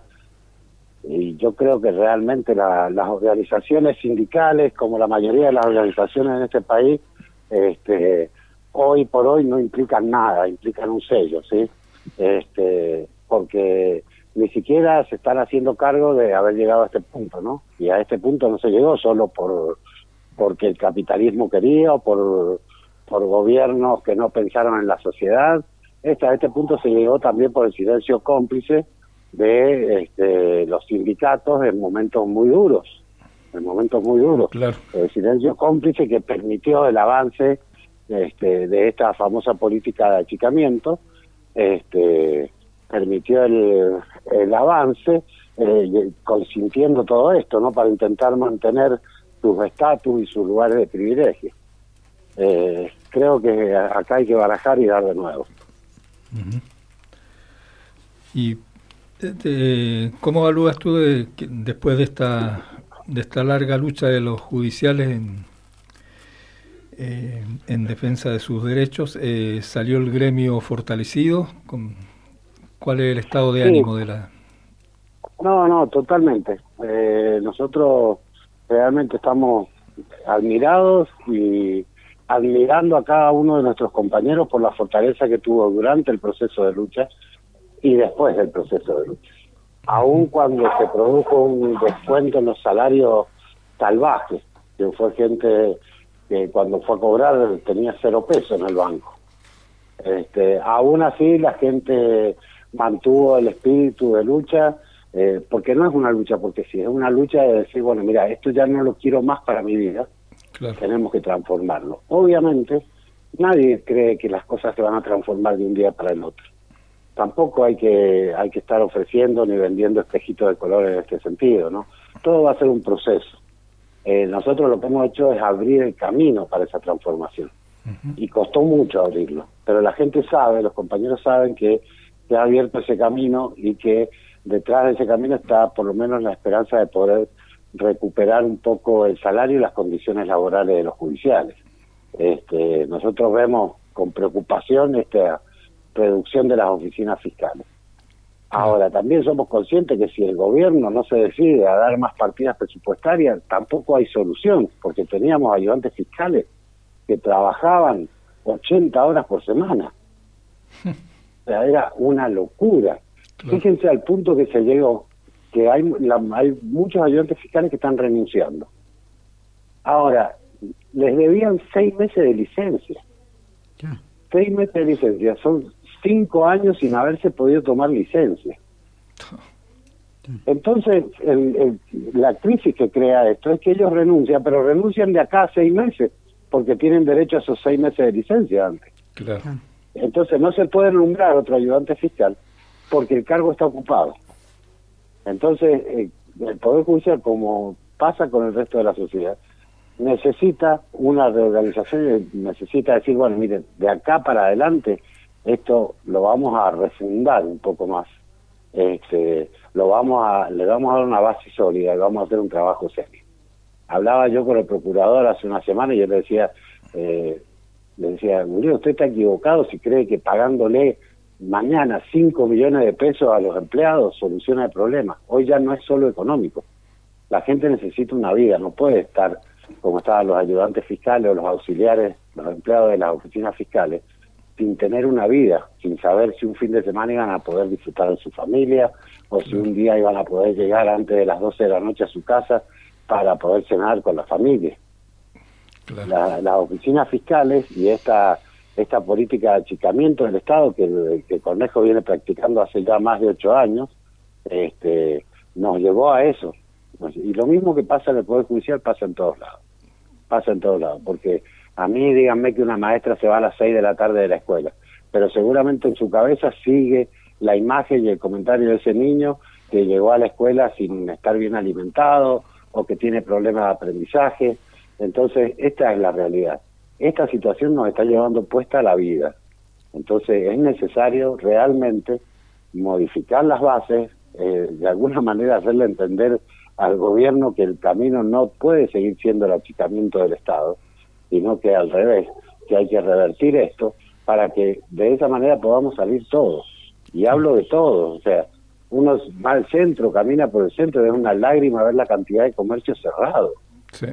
Y yo creo que realmente la, las organizaciones sindicales, como la mayoría de las organizaciones en este país, este, hoy por hoy no implican nada, implican un sello, ¿sí? Este, porque ni siquiera se están haciendo cargo de haber llegado a este punto, ¿no? Y a este punto no se llegó solo por porque el capitalismo quería o por, por gobiernos que no pensaron en la sociedad. Este, a este punto se llegó también por el silencio cómplice de este, los sindicatos en momentos muy duros, en momentos muy duros. Claro. El silencio cómplice que permitió el avance este, de esta famosa política de achicamiento, este, permitió el, el avance, eh, consintiendo todo esto, ¿no? Para intentar mantener sus estatus y sus lugares de privilegio. Eh, creo que acá hay que barajar y dar de nuevo. Uh-huh. ¿Y este, cómo evalúas tú de, que después de esta de esta larga lucha de los judiciales en, eh, en defensa de sus derechos, eh, salió el gremio fortalecido? Con, ¿cuál es el estado de sí. ánimo de la...? No, no, totalmente. Eh, nosotros realmente estamos admirados y admirando a cada uno de nuestros compañeros por la fortaleza que tuvo durante el proceso de lucha y después del proceso de lucha. Aún cuando se produjo un descuento en los salarios salvajes, que fue gente que cuando fue a cobrar tenía cero pesos en el banco. Este, aún así la gente mantuvo el espíritu de lucha. Eh, porque no es una lucha, porque si es una lucha de decir, bueno, mira, esto ya no lo quiero más para mi vida, claro. Tenemos que transformarlo. Obviamente, nadie cree que las cosas se van a transformar de un día para el otro. Tampoco hay que hay que estar ofreciendo ni vendiendo espejitos de colores en este sentido, ¿no? todo va a ser un proceso. Eh, nosotros lo que hemos hecho es abrir el camino para esa transformación. Uh-huh. Y costó mucho abrirlo, pero la gente sabe, los compañeros saben que se ha abierto ese camino y que detrás de ese camino está por lo menos la esperanza de poder recuperar un poco el salario y las condiciones laborales de los judiciales. Este, nosotros vemos con preocupación esta reducción de las oficinas fiscales. Ahora, también somos conscientes que si el gobierno no se decide a dar más partidas presupuestarias, tampoco hay solución, porque teníamos ayudantes fiscales que trabajaban ochenta horas por semana. O sea, era una locura. Claro. Fíjense al punto que se llegó, que hay, la, hay muchos ayudantes fiscales que están renunciando. Ahora, les debían seis meses de licencia. ¿Qué? Seis meses de licencia, son cinco años sin haberse podido tomar licencia. Entonces, el, el, la crisis que crea esto es que ellos renuncian, pero renuncian de acá a seis meses, porque tienen derecho a esos seis meses de licencia antes. Claro. Entonces, no se puede nombrar otro ayudante fiscal, porque el cargo está ocupado. Entonces, eh, el Poder Judicial, como pasa con el resto de la sociedad, necesita una reorganización, necesita decir, bueno, miren, de acá para adelante esto lo vamos a refundar un poco más, este, lo vamos a, le vamos a dar una base sólida y vamos a hacer un trabajo serio. Hablaba yo con el procurador hace una semana y yo le decía, eh, le decía, Julio, usted está equivocado si cree que pagándole mañana cinco millones de pesos a los empleados soluciona el problema. Hoy ya no es solo económico. La gente necesita una vida, no puede estar como estaban los ayudantes fiscales o los auxiliares, los empleados de las oficinas fiscales, sin tener una vida, sin saber si un fin de semana iban a poder disfrutar de su familia o si un día iban a poder llegar antes de las doce de la noche a su casa para poder cenar con la familia. Claro. La, las oficinas fiscales y esta esta política de achicamiento del Estado que, que Cornejo viene practicando hace ya más de ocho años, este, nos llevó a eso. Y lo mismo que pasa en el Poder Judicial pasa en todos lados. Pasa en todos lados. Porque a mí, díganme que una maestra se va a las seis de la tarde de la escuela, pero seguramente en su cabeza sigue la imagen y el comentario de ese niño que llegó a la escuela sin estar bien alimentado o que tiene problemas de aprendizaje. Entonces, esta es la realidad. Esta situación nos está llevando puesta a la vida. Entonces, es necesario realmente modificar las bases, eh, de alguna manera hacerle entender al gobierno que el camino no puede seguir siendo el achicamiento del Estado, sino que al revés, que hay que revertir esto para que de esa manera podamos salir todos. Y hablo de todos, o sea, uno va al centro, camina por el centro, y es una lágrima ver la cantidad de comercio cerrado. Sí.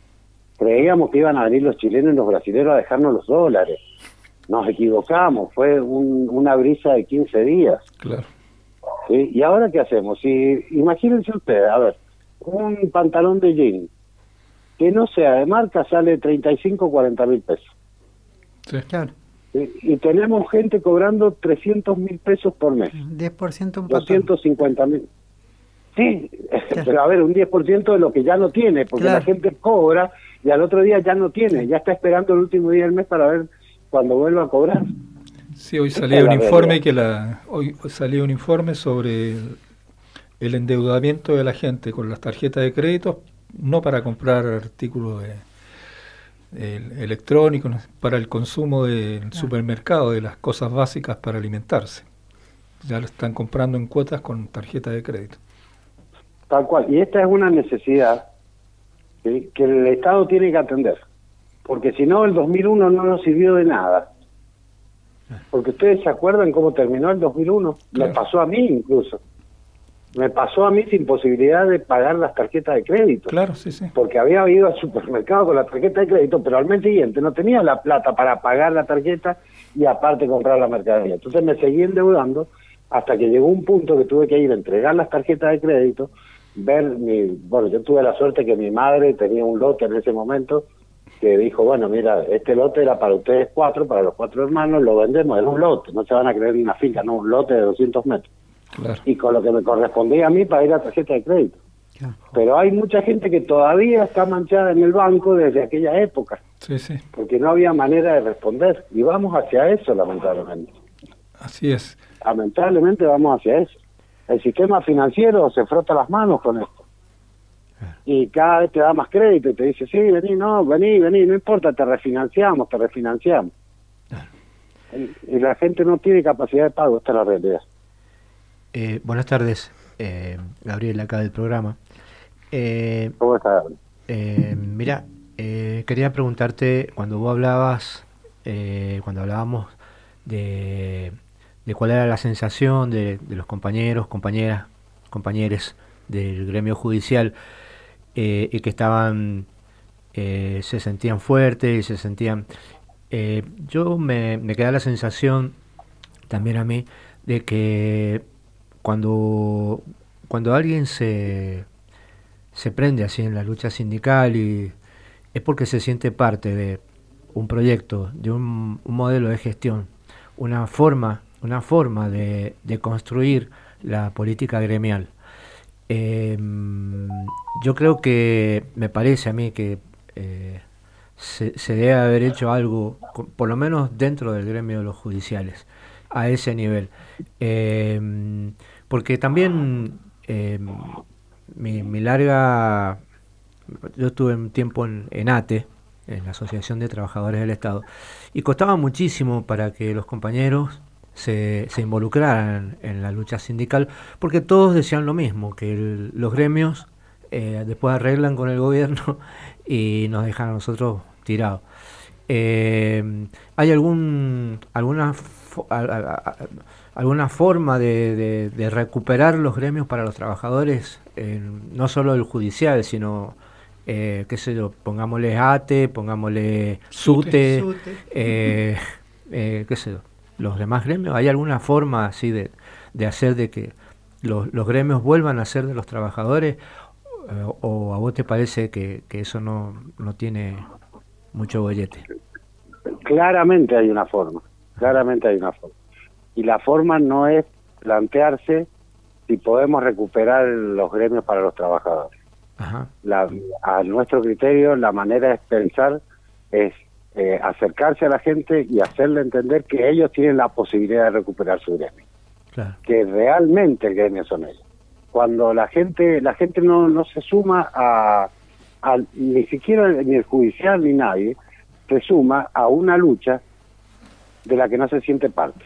Creíamos que iban a venir los chilenos y los brasileños a dejarnos los dólares. Nos equivocamos, fue un, una brisa de quince días. Claro. ¿Sí? ¿Y ahora qué hacemos? Si, imagínense ustedes, a ver, un pantalón de jean que no sea de marca sale treinta y cinco, cuarenta mil pesos. Sí. Claro. ¿Sí? Y tenemos gente cobrando trescientos mil pesos por mes. diez por ciento un pantalón. doscientos cincuenta mil. Sí, claro. Pero a ver, un diez por ciento de lo que ya no tiene, porque claro, la gente cobra y al otro día ya no tiene, ya está esperando el último día del mes para ver cuando vuelva a cobrar. Sí, hoy salía un informe que la hoy salía un informe sobre el, el endeudamiento de la gente con las tarjetas de crédito, no para comprar artículos de, de electrónicos, para el consumo del claro, supermercado, de las cosas básicas para alimentarse. Ya lo están comprando en cuotas con tarjeta de crédito. Tal cual, y esta es una necesidad, ¿sí?, que el Estado tiene que atender, porque si no el dos mil uno no nos sirvió de nada. Porque ustedes se acuerdan cómo terminó el dos mil uno, claro, me pasó a mí incluso. Me pasó a mí sin posibilidad de pagar las tarjetas de crédito. Claro, sí, sí. Porque había ido al supermercado con la tarjeta de crédito, pero al mes siguiente no tenía la plata para pagar la tarjeta y aparte comprar la mercadería. Entonces me seguí endeudando hasta que llegó un punto que tuve que ir a entregar las tarjetas de crédito, ver mi... Bueno, yo tuve la suerte que mi madre tenía un lote en ese momento que dijo, bueno, mira, este lote era para ustedes cuatro, para los cuatro hermanos, lo vendemos, era un lote, no se van a creer ni una finca, no, un lote de doscientos metros. Claro. Y con lo que me correspondía a mí para ir a la tarjeta de crédito. Claro. Pero hay mucha gente que todavía está manchada en el banco desde aquella época. Sí, sí. Porque no había manera de responder. Y vamos hacia eso, lamentablemente. Así es. Lamentablemente vamos hacia eso. El sistema financiero se frota las manos con esto. Y cada vez te da más crédito y te dice, sí, vení, no, vení, vení, no importa, te refinanciamos, te refinanciamos. Y, y la gente no tiene capacidad de pago, esta es la realidad. Eh, buenas tardes, eh, Gabriel, acá del programa. Eh, ¿Cómo estás? Eh, mira, eh, quería preguntarte, cuando vos hablabas, eh, cuando hablábamos de, de cuál era la sensación de, de los compañeros, compañeras, compañeros del gremio judicial, eh, y que estaban, eh, se sentían fuertes y se sentían... Eh, yo me, me queda la sensación, también a mí, de que cuando, cuando alguien se... se prende así en la lucha sindical y es porque se siente parte de un proyecto, de un, un modelo de gestión, una forma, una forma de, de construir la política gremial. Eh, yo creo que, me parece a mí que eh, se, se debe haber hecho algo, por lo menos dentro del gremio de los judiciales, a ese nivel. Eh, porque también... Eh, Mi, mi larga... Yo estuve un tiempo en, en A T E, en la Asociación de Trabajadores del Estado, y costaba muchísimo para que los compañeros se, se involucraran en, en la lucha sindical, porque todos decían lo mismo, que el, los gremios eh, después arreglan con el gobierno y nos dejan a nosotros tirados. Eh, ¿Hay algún alguna fo- a- a- a- alguna forma de, de, de recuperar los gremios para los trabajadores, eh, no solo el judicial, sino, eh, qué sé yo, pongámosle A T E, pongámosle SUTE, SUTE. eh, eh, qué sé yo, los demás gremios? ¿Hay alguna forma así de, de hacer de que los, los gremios vuelvan a ser de los trabajadores? Eh, ¿O a vos te parece que, que eso no, no tiene mucho bollete? Claramente hay una forma, claramente hay una forma. Y la forma no es plantearse si podemos recuperar los gremios para los trabajadores. Ajá. La, a nuestro criterio, la manera de pensar es eh, acercarse a la gente y hacerle entender que ellos tienen la posibilidad de recuperar su gremio. Claro. Que realmente el gremio son ellos. Cuando la gente la gente no, no se suma a, a ni siquiera ni el judicial ni nadie se suma a una lucha de la que no se siente parte.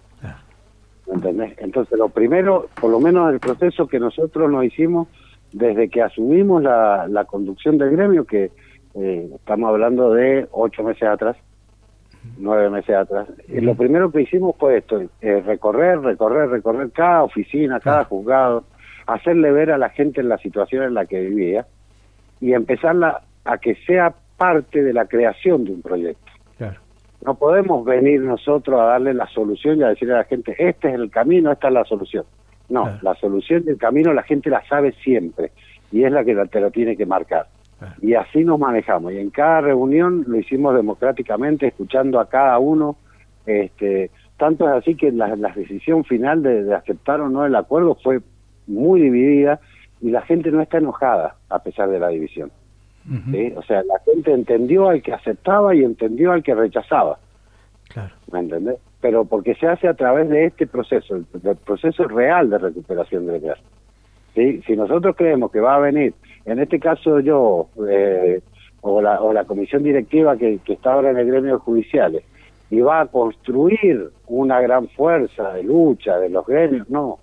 ¿Entendés? Entonces, lo primero, por lo menos el proceso que nosotros nos hicimos desde que asumimos la, la conducción del gremio, que eh, estamos hablando de ocho meses atrás, nueve meses atrás, y lo primero que hicimos fue esto, eh, recorrer, recorrer, recorrer cada oficina, cada juzgado, hacerle ver a la gente en la situación en la que vivía y empezarla a que sea parte de la creación de un proyecto. Claro. No podemos venir nosotros a darle la solución y a decirle a la gente, este es el camino, esta es la solución. No, Claro. la solución del camino la gente la sabe siempre y es la que la- te lo tiene que marcar. Claro. Y así nos manejamos. Y en cada reunión lo hicimos democráticamente, escuchando a cada uno. Este, tanto es así que la, la decisión final de, de aceptar o no el acuerdo fue muy dividida y la gente no está enojada a pesar de la división. Ujú. ¿Sí? O sea, la gente entendió al que aceptaba y entendió al que rechazaba. Claro. ¿Me entendés? Pero porque se hace a través de este proceso, el, el proceso real de recuperación gremial. ¿Sí? Si nosotros creemos que va a venir, en este caso yo, eh, o, la, o la comisión directiva que, que está ahora en el gremio judiciales, y va a construir una gran fuerza de lucha de los gremios, no.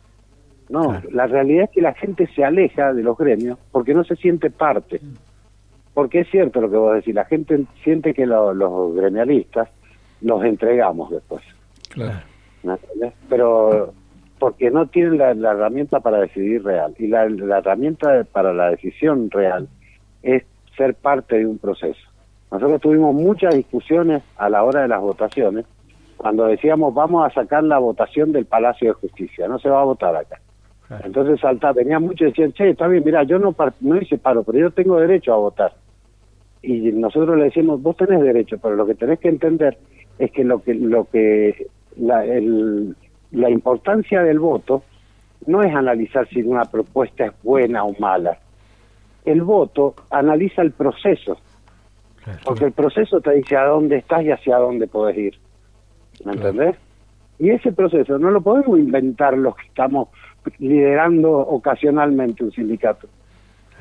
No, Claro. la realidad es que la gente se aleja de los gremios porque no se siente parte. Porque es cierto lo que vos decís, la gente siente que lo- los gremialistas los entregamos después. Claro. ¿Me entendés? Pero porque no tienen la, la herramienta para decidir real. Y la, la herramienta de- para la decisión real es ser parte de un proceso. Nosotros tuvimos muchas discusiones a la hora de las votaciones, cuando decíamos vamos a sacar la votación del Palacio de Justicia, no se va a votar acá. Claro. Entonces salta, venía muchos y decían, che, está bien, mira, yo no, par- no hice paro, pero yo tengo derecho a votar. Y nosotros le decimos, vos tenés derecho, pero lo que tenés que entender es que lo que lo que la, el, la importancia del voto no es analizar si una propuesta es buena o mala. El voto analiza el proceso, Claro. porque el proceso te dice a dónde estás y hacia dónde podés ir. ¿Me entendés? Y ese proceso no lo podemos inventar los que estamos liderando ocasionalmente un sindicato.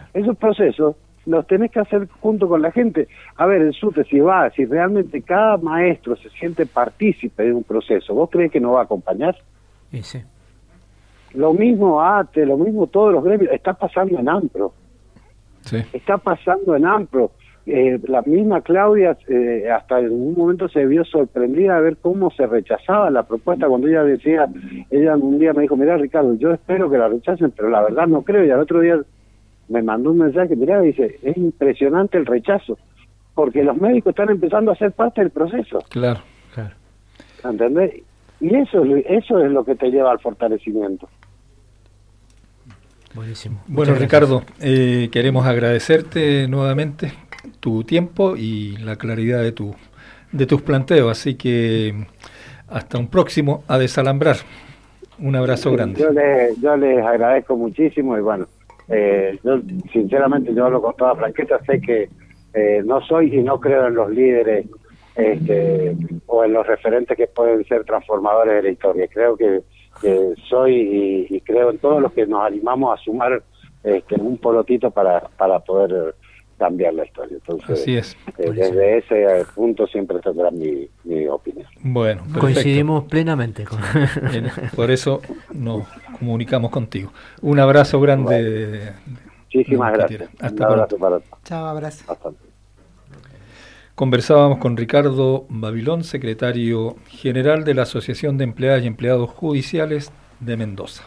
esos procesos los tenés que hacer junto con la gente. A ver, el SUTE, si va, si realmente cada maestro se siente partícipe de un proceso, ¿vos crees que no va a acompañar? Sí, sí. Lo mismo ATE, lo mismo todos los gremios, está pasando en AMPRO. Sí. Está pasando en AMPRO. Eh, la misma Claudia eh, hasta en un momento se vio sorprendida de ver cómo se rechazaba la propuesta cuando ella decía, ella un día me dijo, mirá Ricardo, yo espero que la rechacen, pero la verdad no creo, y al otro día me mandó un mensaje, mirá, dice, es impresionante el rechazo, porque los médicos están empezando a ser parte del proceso. Claro, claro. ¿Entendés? Y eso, eso es lo que te lleva al fortalecimiento. Buenísimo. Bueno, Ricardo, eh, queremos agradecerte nuevamente tu tiempo y la claridad de tu de tus planteos, así que hasta un próximo a Desalambrar. Un abrazo grande. Yo les, yo les agradezco muchísimo y bueno, eh, yo sinceramente yo hablo con toda franqueza, sé que eh, no soy y no creo en los líderes este, o en los referentes que pueden ser transformadores de la historia. Creo que, que soy y, y creo en todos los que nos animamos a sumar este, un polotito para, para poder cambiar la historia. Entonces, así es. Eh, desde ese punto siempre tendrá mi, mi opinión. Bueno, perfecto. Coincidimos plenamente con... Bien, por eso nos comunicamos contigo. Un abrazo grande. Bueno, muchísimas gracias. Hasta Un abrazo para todos. Chao, abrazo. Hasta. Conversábamos con Ricardo Babilón, secretario general de la Asociación de Empleadas y Empleados Judiciales de Mendoza.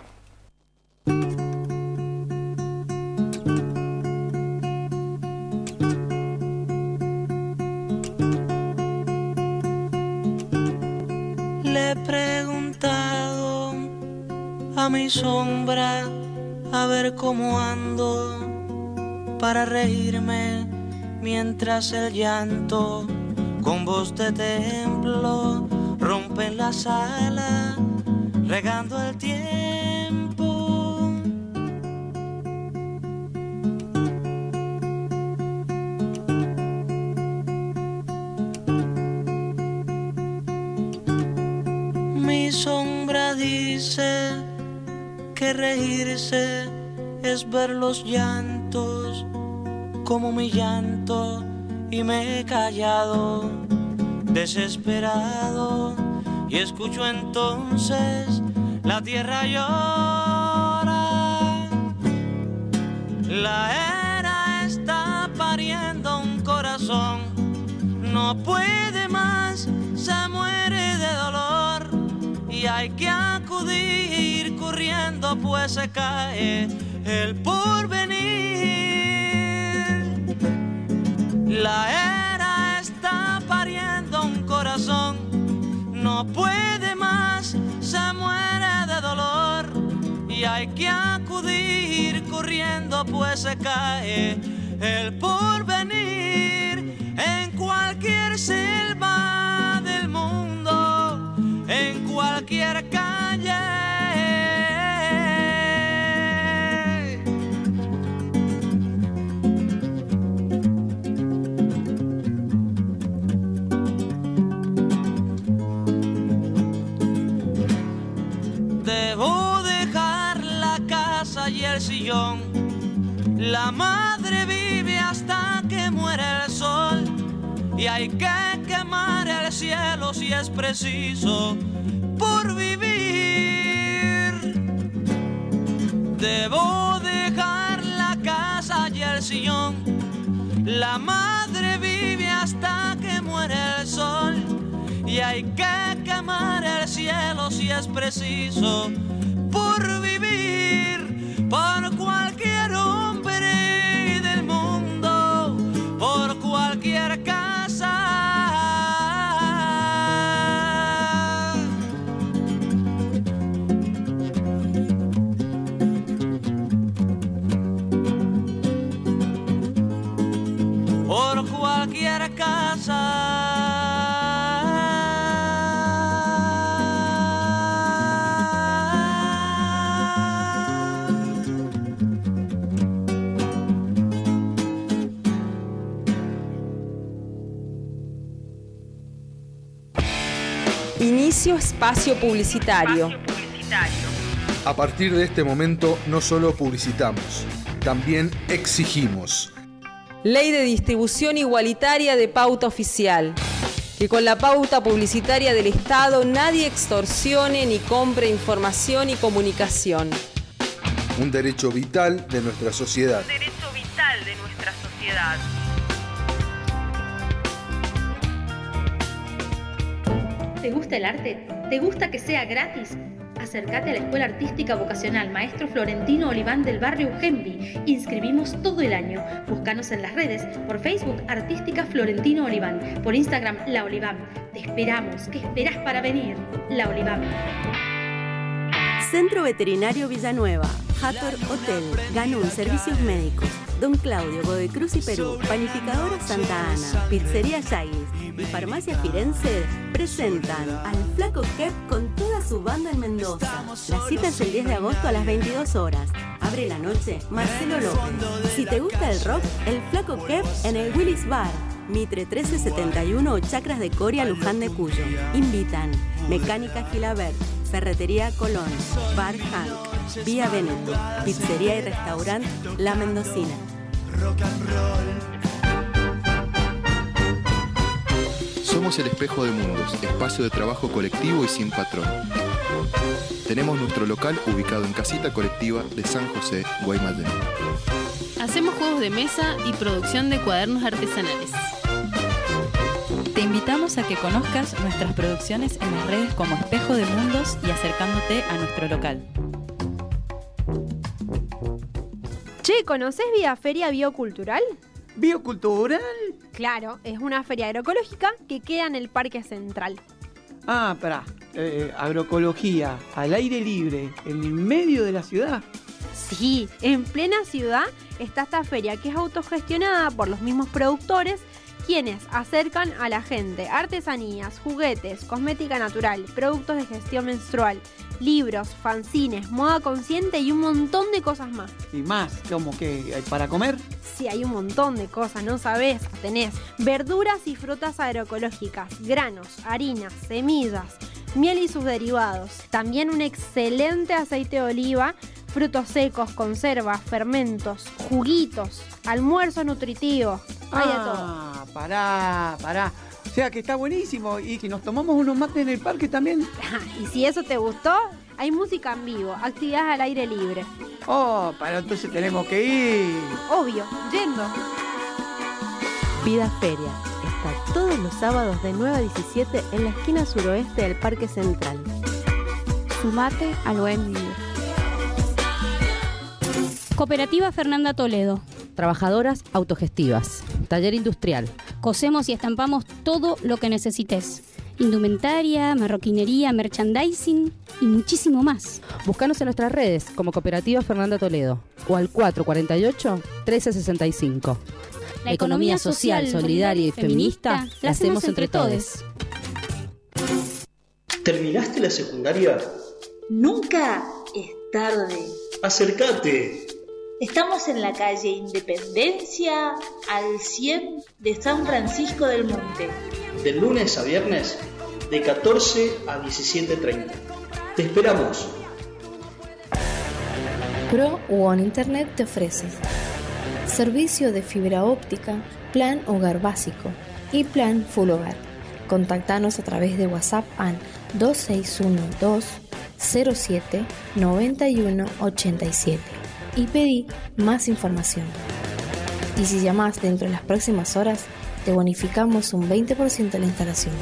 Le he preguntado a mi sombra a ver cómo ando para reírme mientras el llanto con voz de templo rompe en la sala regando el tiempo. Mi sombra dice que reírse es ver los llantos como mi llanto y me he callado desesperado y escucho entonces la tierra llora. La era está pariendo un corazón, no puede más, se muere de dolor y hay que acudir corriendo pues se cae el porvenir. La era está pariendo un corazón, no puede más, se muere de dolor y hay que acudir corriendo pues se cae el porvenir. En cualquier selva del mundo, en cualquier calle, debo dejar la casa y el sillón. La madre vive hasta que muere el sol y hay que quemar el cielo si es preciso por vivir. Debo dejar la casa y el sillón. La madre vive hasta que muere el sol y hay que quemar el cielo si es preciso por vivir. Por cualquier hombre del mundo, por cualquier casa. Por cualquier casa. Inicio espacio publicitario. A partir de este momento no solo publicitamos, también exigimos. Ley de distribución igualitaria de pauta oficial. Que con la pauta publicitaria del Estado nadie extorsione ni compre información y comunicación. Un derecho vital de nuestra sociedad. Un derecho vital de nuestra sociedad. ¿Te gusta el arte? ¿Te gusta que sea gratis? Acércate a la Escuela Artística Vocacional Maestro Florentino Oliván del barrio Ugembi. Inscribimos todo el año. Búscanos en las redes, por Facebook Artística Florentino Oliván, por Instagram La Oliván. Te esperamos. ¿Qué esperás para venir? La Oliván. Centro Veterinario Villanueva, Hathor Hotel, Ganun Servicios Médicos, Don Claudio, Godoy Cruz y Perú, Panificadora Santa Ana, Pizzería Yagis y Farmacia Firenze presentan al Flaco Kep con toda su banda en Mendoza. La cita es el diez de agosto a las veintidós horas. Abre la noche Marcelo López. Si te gusta el rock, el Flaco Kep en el Willis Bar, Mitre trece setenta y uno, Chacras de Coria, Luján de Cuyo. Invitan Mecánica Gilabert, Ferretería Colón, Bar Hank, Vía Veneto, Pizzería y Restaurante La Mendocina. Rock and roll. Somos el Espejo de Mundos, espacio de trabajo colectivo y sin patrón. Tenemos nuestro local ubicado en Casita Colectiva de San José, Guaymallén. Hacemos juegos de mesa y producción de cuadernos artesanales. Te invitamos a que conozcas nuestras producciones en las redes como Espejo de Mundos y acercándote a nuestro local. Che, ¿conocés Vía Feria Biocultural? ¿Biocultural? Claro, es una feria agroecológica que queda en el Parque Central. Ah, pará, eh, agroecología, al aire libre, en el medio de la ciudad. Sí, en plena ciudad está esta feria que es autogestionada por los mismos productores, quienes acercan a la gente artesanías, juguetes, cosmética natural, productos de gestión menstrual, libros, fanzines, moda consciente y un montón de cosas más. ¿Y más? ¿Cómo que para comer? Sí, hay un montón de cosas, ¿no sabés? Tenés verduras y frutas agroecológicas, granos, harinas, semillas, miel y sus derivados. También un excelente aceite de oliva, frutos secos, conservas, fermentos, juguitos, almuerzos nutritivos. Hay de todo. Ah, pará, pará. O sea que está buenísimo. Y si nos tomamos unos mates en el parque también. Y si eso te gustó, hay música en vivo, actividades al aire libre. Oh, para entonces tenemos que ir. Obvio, yendo. Vida Feria está todos los sábados de nueve a diecisiete en la esquina suroeste del Parque Central. Sumate al buen vivir. Cooperativa Fernanda Toledo. Trabajadoras autogestivas. Taller industrial. Cosemos y estampamos todo lo que necesites. Indumentaria, marroquinería, merchandising y muchísimo más. Búscanos en nuestras redes como Cooperativa Fernanda Toledo o al cuatro cuatro ocho, trece sesenta y cinco. La economía social, solidaria y feminista la hacemos entre todos. ¿Terminaste la secundaria? Nunca es tarde. Acércate. Estamos en la calle Independencia al cien de San Francisco del Monte. De lunes a viernes, de catorce a diecisiete treinta. Te esperamos. Pro One Internet te ofrece servicio de fibra óptica, plan hogar básico y plan full hogar. Contactanos a través de WhatsApp al dos seis uno dos cero siete nueve uno ocho siete y pedí más información. Y si llamás dentro de las próximas horas, te bonificamos un veinte por ciento de la instalación.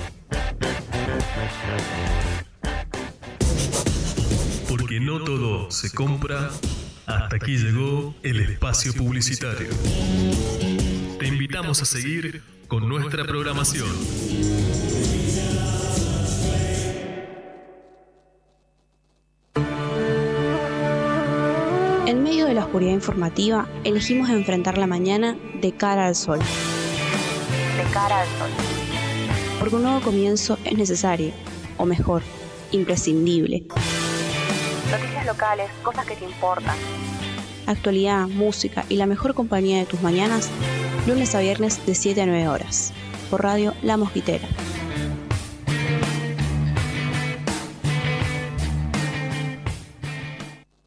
Porque no todo se compra. Hasta aquí llegó el espacio publicitario. Te invitamos a seguir con nuestra programación. En medio de la oscuridad informativa, elegimos enfrentar la mañana de cara al sol. De cara al sol. Porque un nuevo comienzo es necesario, o mejor, imprescindible. Noticias locales, cosas que te importan. Actualidad, música y la mejor compañía de tus mañanas, lunes a viernes de siete a nueve horas, por radio La Mosquitera.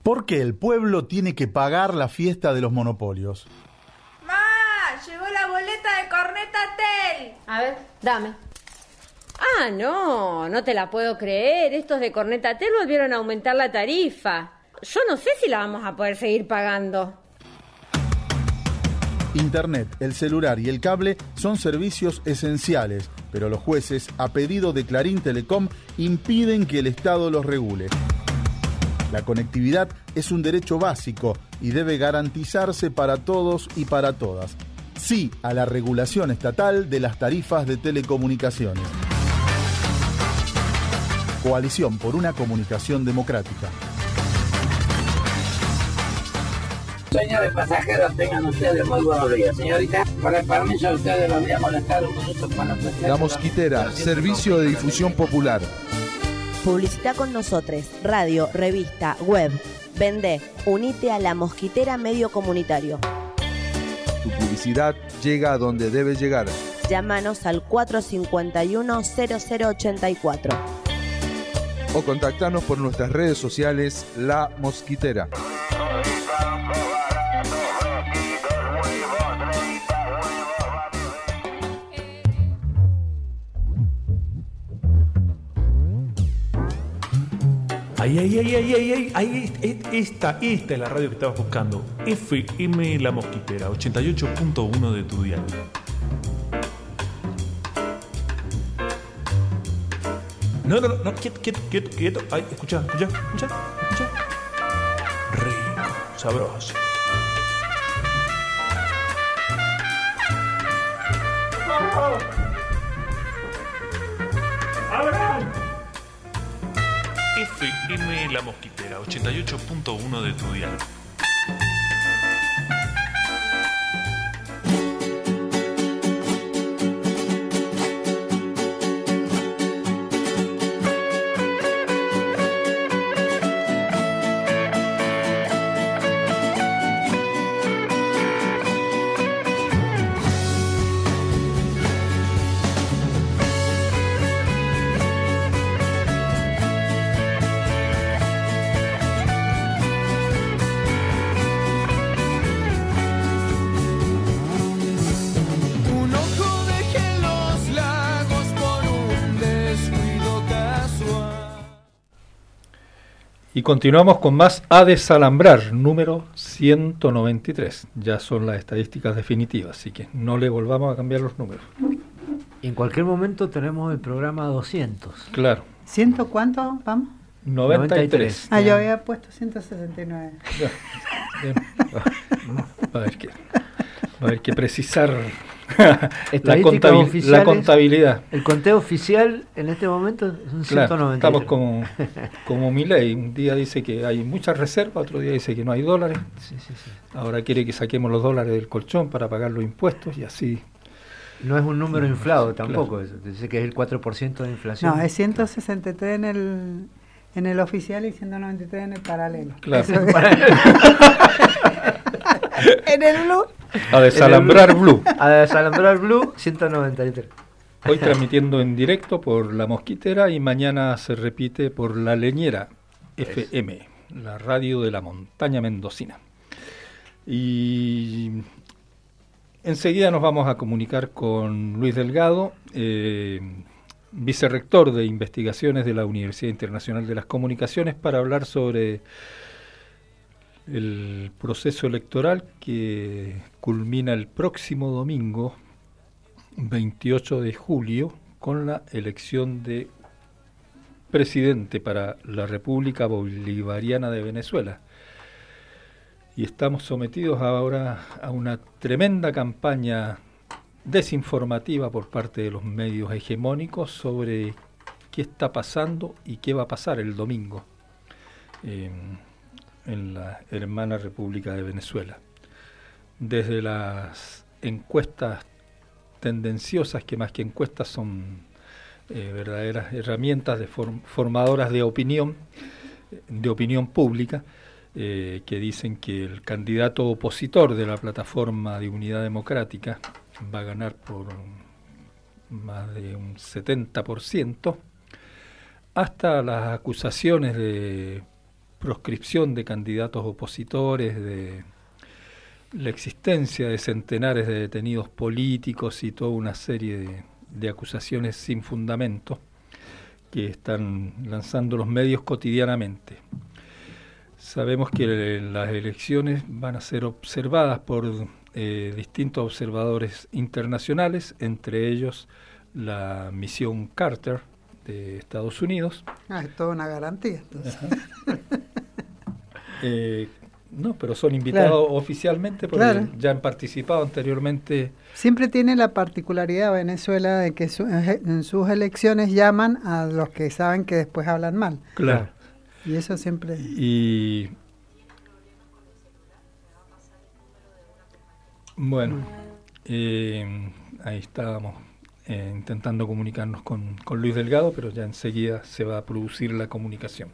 ¿Por qué el pueblo tiene que pagar la fiesta de los monopolios? ¡Ma! Llegó la boleta de Corneta Tel. A ver, dame. Ah, no, no te la puedo creer. Estos de Corneta Tel volvieron a aumentar la tarifa. Yo no sé si la vamos a poder seguir pagando. Internet, el celular y el cable son servicios esenciales, pero los jueces, a pedido de Clarín Telecom, impiden que el Estado los regule. La conectividad es un derecho básico y debe garantizarse para todos y para todas. Sí a la regulación estatal de las tarifas de telecomunicaciones. Coalición por una comunicación democrática. Señores pasajeros, tengan ustedes muy buenos días. Señorita, con el permiso de ustedes los voy a molestar un minuto para la La Mosquitera, servicio de difusión popular. Publicita con nosotros, radio, revista, web. Vende, unite a La Mosquitera Medio Comunitario. Tu publicidad llega a donde debe llegar. Llámanos al cuatro cinco uno, cero cero ocho cuatro. O contactanos por nuestras redes sociales La Mosquitera. Ay, ay, ay, ay, ay, ay, ay, esta, esta es la radio que estabas buscando. F M La Mosquitera, ochenta y ocho punto uno de tu dial. No, no, no, quieto, quieto, quieto, quieto. Ay, escucha, escucha, escucha, escucha. Rico, sabroso. F M La Mosquitera, ochenta y ocho punto uno de tu dial. Y continuamos con más A Desalambrar, número ciento noventa y tres. Ya son las estadísticas definitivas, así que no le volvamos a cambiar los números. Y en cualquier momento tenemos el programa doscientos. Claro. ¿Ciento cuánto vamos? noventa y tres. Ah, yo había puesto ciento sesenta y nueve. Ya. Bien. Va a haber que, va a haber que precisar la, contabil la contabilidad. El conteo oficial en este momento es un ciento noventa y tres. Estamos como, como Milei. Un día dice que hay muchas reservas, otro día dice que no hay dólares. Sí, sí, sí. Ahora quiere que saquemos los dólares del colchón para pagar los impuestos y así. No es un número inflado tampoco, claro. Eso. Dice que es el cuatro por ciento de inflación. No, es ciento sesenta y tres en el, en el oficial y ciento noventa y tres en el paralelo. Claro. En el blue. A Desalambrar Blue. A Desalambrar Blue, ciento noventa y tres. Hoy transmitiendo en directo por La Mosquitera y mañana se repite por La Leñera F M, la radio de la montaña mendocina. Y enseguida nos vamos a comunicar con Luis Delgado, eh, vicerrector de investigaciones de la Universidad Internacional de las Comunicaciones, para hablar sobre el proceso electoral que culmina el próximo domingo, veintiocho de julio, con la elección de presidente para la República Bolivariana de Venezuela. Y estamos sometidos ahora a una tremenda campaña desinformativa por parte de los medios hegemónicos sobre qué está pasando y qué va a pasar el domingo eh, en la hermana República de Venezuela. Desde las encuestas tendenciosas, que más que encuestas son eh, verdaderas herramientas de form formadoras de opinión, de opinión pública, eh, que dicen que el candidato opositor de la plataforma de Unidad Democrática va a ganar por más de un setenta por ciento, hasta las acusaciones de proscripción de candidatos opositores, de la existencia de centenares de detenidos políticos y toda una serie de, de acusaciones sin fundamento que están lanzando los medios cotidianamente. Sabemos que las elecciones van a ser observadas por eh, distintos observadores internacionales, entre ellos la misión Carter de Estados Unidos. Ah, es toda una garantía. eh, no, pero son invitados claro. oficialmente porque claro. ya han participado anteriormente. Siempre tiene la particularidad Venezuela de que su, en sus elecciones llaman a los que saben que después hablan mal. Claro. Y eso siempre... Y bueno, eh, ahí estábamos eh, intentando comunicarnos con, con Luis Delgado, pero ya enseguida se va a producir la comunicación.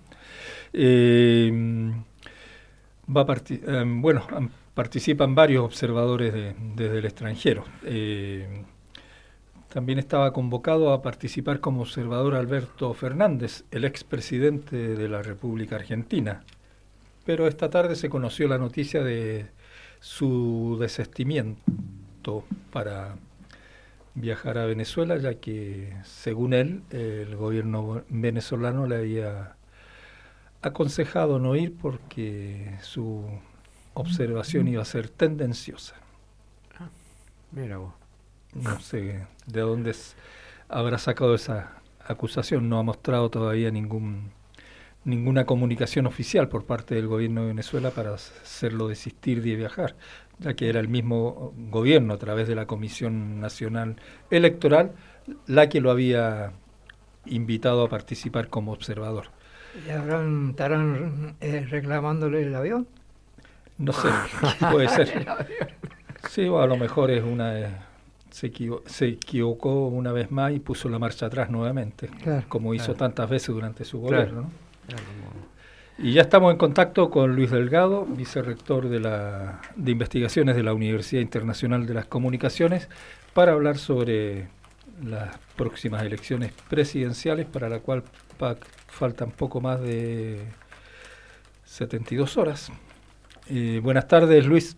Eh, va a parti- eh, bueno, participan varios observadores de, desde el extranjero. Eh, También estaba convocado a participar como observador Alberto Fernández, el expresidente de la República Argentina. Pero esta tarde se conoció la noticia de su desistimiento para viajar a Venezuela, ya que, según él, el gobierno venezolano le había aconsejado no ir porque su observación iba a ser tendenciosa. Ah, mira vos. No sé de dónde es, habrá sacado esa acusación. No ha mostrado todavía ningún ninguna comunicación oficial por parte del gobierno de Venezuela para hacerlo desistir de viajar, ya que era el mismo gobierno, a través de la Comisión Nacional Electoral, la que lo había invitado a participar como observador. ¿Y habrán, estarán eh, reclamándole el avión? No sé, puede ser. Sí, o a lo mejor es una... Eh, Se, equivo- se equivocó una vez más y puso la marcha atrás nuevamente, claro, como hizo claro. tantas veces durante su Claro, gobierno. ¿no? claro. Y ya estamos en contacto con Luis Delgado, vicerrector de, la, de investigaciones de la Universidad Internacional de las Comunicaciones, para hablar sobre las próximas elecciones presidenciales, para la cual pa- faltan poco más de setenta y dos horas. Eh, buenas tardes, Luis.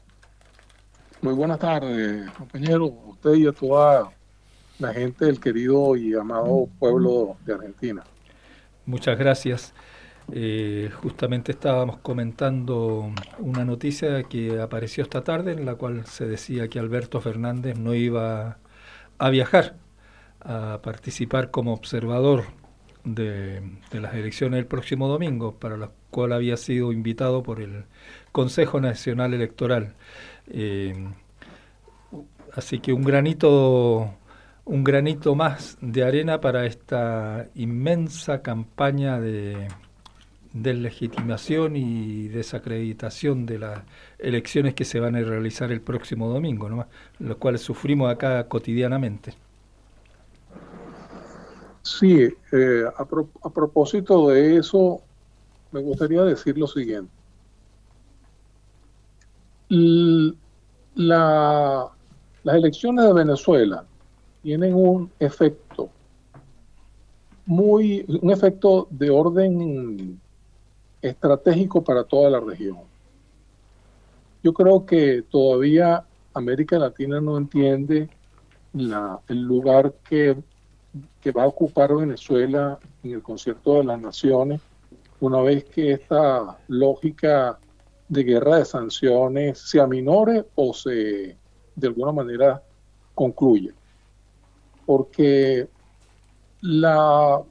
Muy buenas tardes, compañero, usted y a toda la gente del querido y amado pueblo de Argentina. Muchas gracias. Eh, justamente estábamos comentando una noticia que apareció esta tarde en la cual se decía que Alberto Fernández no iba a viajar a participar como observador de, de las elecciones del próximo domingo, para la cual había sido invitado por el Consejo Nacional Electoral. Eh, así que un granito un granito más de arena para esta inmensa campaña de deslegitimación y desacreditación de las elecciones que se van a realizar el próximo domingo, ¿no? Los cuales sufrimos acá cotidianamente. Sí, eh, a, pro- a propósito de eso, me gustaría decir lo siguiente. L- La, las elecciones de Venezuela tienen un efecto muy, un efecto de orden estratégico para toda la región. Yo creo que todavía América Latina no entiende la, el lugar que, que va a ocupar Venezuela en el concierto de las naciones, una vez que esta lógica de guerra de sanciones se aminore o se, de alguna manera, concluye. Porque la,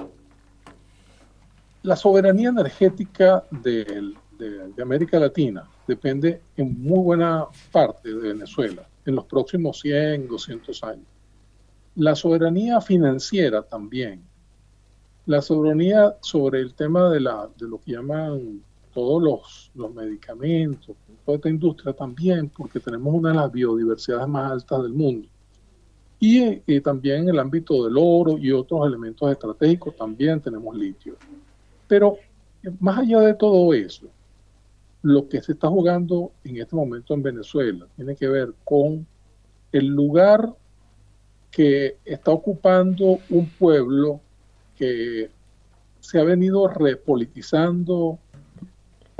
la soberanía energética de, de, de América Latina depende en muy buena parte de Venezuela, en los próximos cien, doscientos años. La soberanía financiera también. La soberanía sobre el tema de, la, de lo que llaman todos los, los medicamentos, toda esta industria también, porque tenemos una de las biodiversidades más altas del mundo. Y, y también en el ámbito del oro y otros elementos estratégicos también tenemos litio. Pero más allá de todo eso, lo que se está jugando en este momento en Venezuela tiene que ver con el lugar que está ocupando un pueblo que se ha venido repolitizando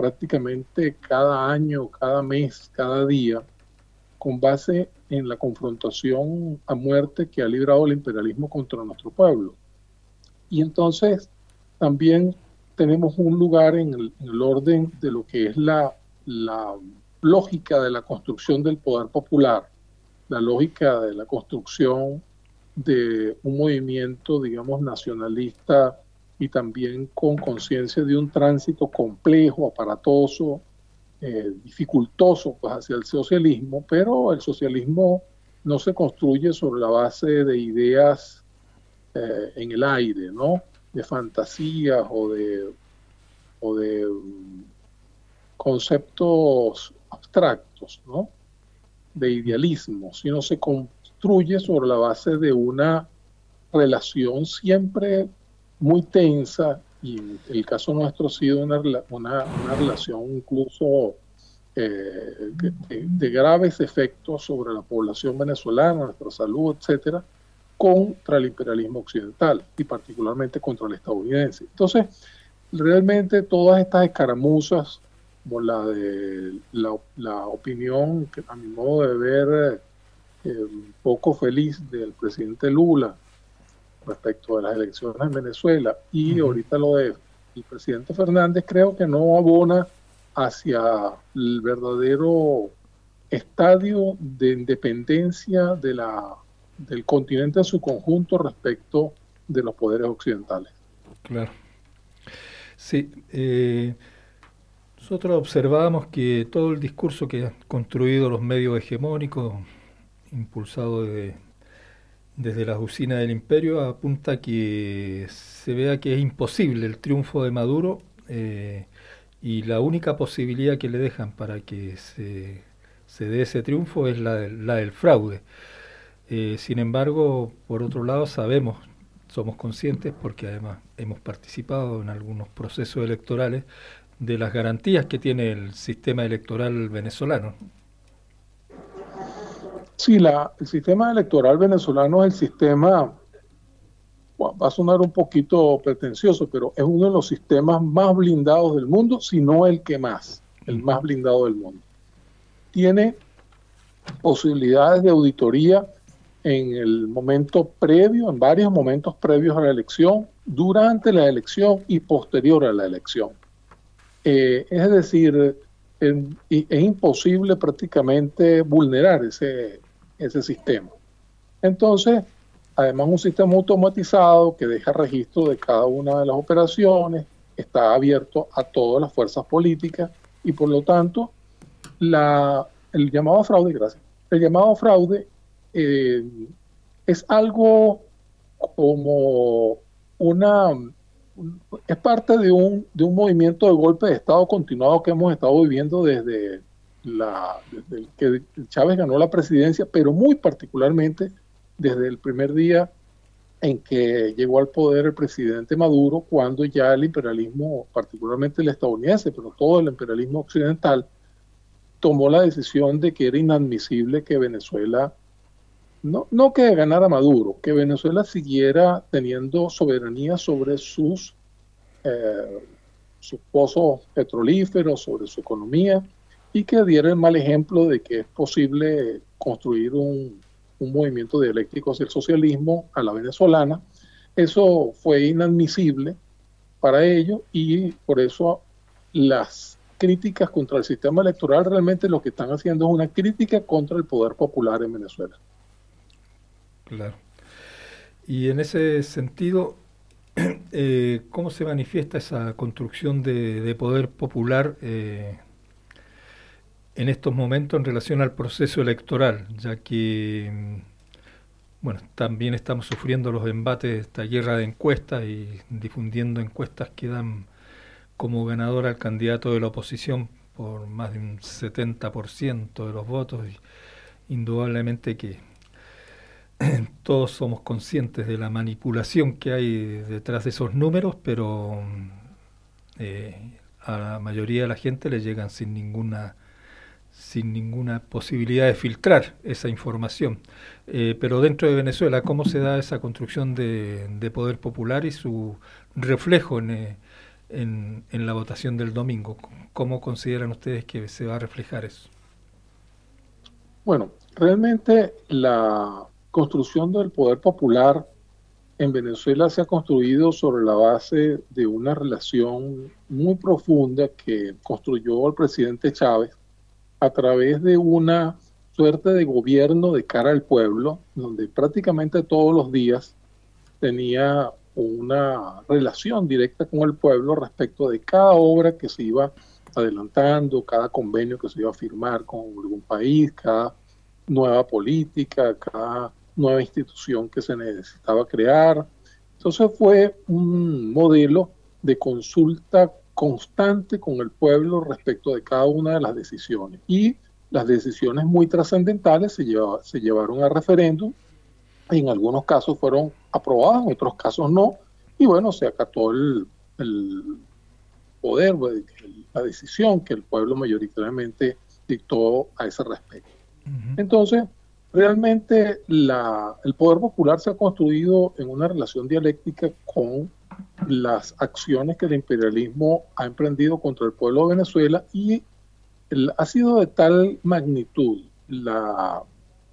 prácticamente cada año, cada mes, cada día, con base en la confrontación a muerte que ha librado el imperialismo contra nuestro pueblo. Y entonces también tenemos un lugar en el, en el orden de lo que es la, la lógica de la construcción del poder popular, la lógica de la construcción de un movimiento, digamos, nacionalista y también con conciencia de un tránsito complejo, aparatoso, eh, dificultoso pues, hacia el socialismo, pero el socialismo no se construye sobre la base de ideas eh, en el aire, ¿no? De fantasías o de, o de um, conceptos abstractos, ¿no? De idealismo, sino se construye sobre la base de una relación siempre muy tensa, y en el caso nuestro ha sido una, una, una relación incluso eh, de, de graves efectos sobre la población venezolana, nuestra salud, etcétera, contra el imperialismo occidental y particularmente contra el estadounidense. Entonces, realmente todas estas escaramuzas, como la de la, la opinión, que a mi modo de ver, eh, poco feliz del presidente Lula respecto de las elecciones en Venezuela, y uh-huh. ahorita lo del presidente Fernández, creo que no abona hacia el verdadero estadio de independencia de la, del continente en su conjunto respecto de los poderes occidentales. Claro. Sí, eh, nosotros observábamos que todo el discurso que han construido los medios hegemónicos, impulsado de desde las usinas del imperio, apunta a que se vea que es imposible el triunfo de Maduro, eh, y la única posibilidad que le dejan para que se, se dé ese triunfo es la, de, la del fraude. Eh, sin embargo, por otro lado, sabemos, somos conscientes, porque además hemos participado en algunos procesos electorales, de las garantías que tiene el sistema electoral venezolano. Sí, la, el sistema electoral venezolano es el sistema, bueno, va a sonar un poquito pretencioso, pero es uno de los sistemas más blindados del mundo, si no el que más, el más blindado del mundo. Tiene posibilidades de auditoría en el momento previo, en varios momentos previos a la elección, durante la elección y posterior a la elección. Eh, es decir, es, es imposible prácticamente vulnerar ese ese sistema. Entonces, además un sistema automatizado que deja registro de cada una de las operaciones, está abierto a todas las fuerzas políticas y por lo tanto la, el llamado fraude, gracias, el llamado fraude eh, es algo como una, es parte de un, de un movimiento de golpe de Estado continuado que hemos estado viviendo desde La, desde el que Chávez ganó la presidencia, pero muy particularmente desde el primer día en que llegó al poder el presidente Maduro, cuando ya el imperialismo, particularmente el estadounidense, pero todo el imperialismo occidental, tomó la decisión de que era inadmisible que Venezuela, no, no que ganara Maduro, que Venezuela siguiera teniendo soberanía sobre sus, eh, sus pozos petrolíferos, sobre su economía, y que diera el mal ejemplo de que es posible construir un, un movimiento dialéctico hacia el socialismo a la venezolana. Eso fue inadmisible para ellos y por eso las críticas contra el sistema electoral realmente lo que están haciendo es una crítica contra el poder popular en Venezuela. Claro. Y en ese sentido, eh, ¿cómo se manifiesta esa construcción de, de poder popular eh, en estos momentos en relación al proceso electoral, ya que bueno, también estamos sufriendo los embates de esta guerra de encuestas y difundiendo encuestas que dan como ganador al candidato de la oposición por más de un setenta por ciento de los votos? Y indudablemente que todos somos conscientes de la manipulación que hay detrás de esos números, pero eh, a la mayoría de la gente le llegan sin ninguna sin ninguna posibilidad de filtrar esa información. Eh, pero dentro de Venezuela, ¿cómo se da esa construcción de, de poder popular y su reflejo en, eh, en, en la votación del domingo. ¿Cómo consideran ustedes que se va a reflejar eso? Bueno, realmente la construcción del poder popular en Venezuela se ha construido sobre la base de una relación muy profunda que construyó el presidente Chávez a través de una suerte de gobierno de cara al pueblo, donde prácticamente todos los días tenía una relación directa con el pueblo respecto de cada obra que se iba adelantando, cada convenio que se iba a firmar con algún país, cada nueva política, cada nueva institución que se necesitaba crear. Entonces fue un modelo de consulta constante con el pueblo respecto de cada una de las decisiones. Y las decisiones muy trascendentales se, lleva, se llevaron a referéndum, y en algunos casos fueron aprobadas, en otros casos no, y bueno, se acató el, el poder, la decisión que el pueblo mayoritariamente dictó a ese respecto. Uh-huh. Entonces, realmente la, el poder popular se ha construido en una relación dialéctica con las acciones que el imperialismo ha emprendido contra el pueblo de Venezuela, y el, ha sido de tal magnitud la,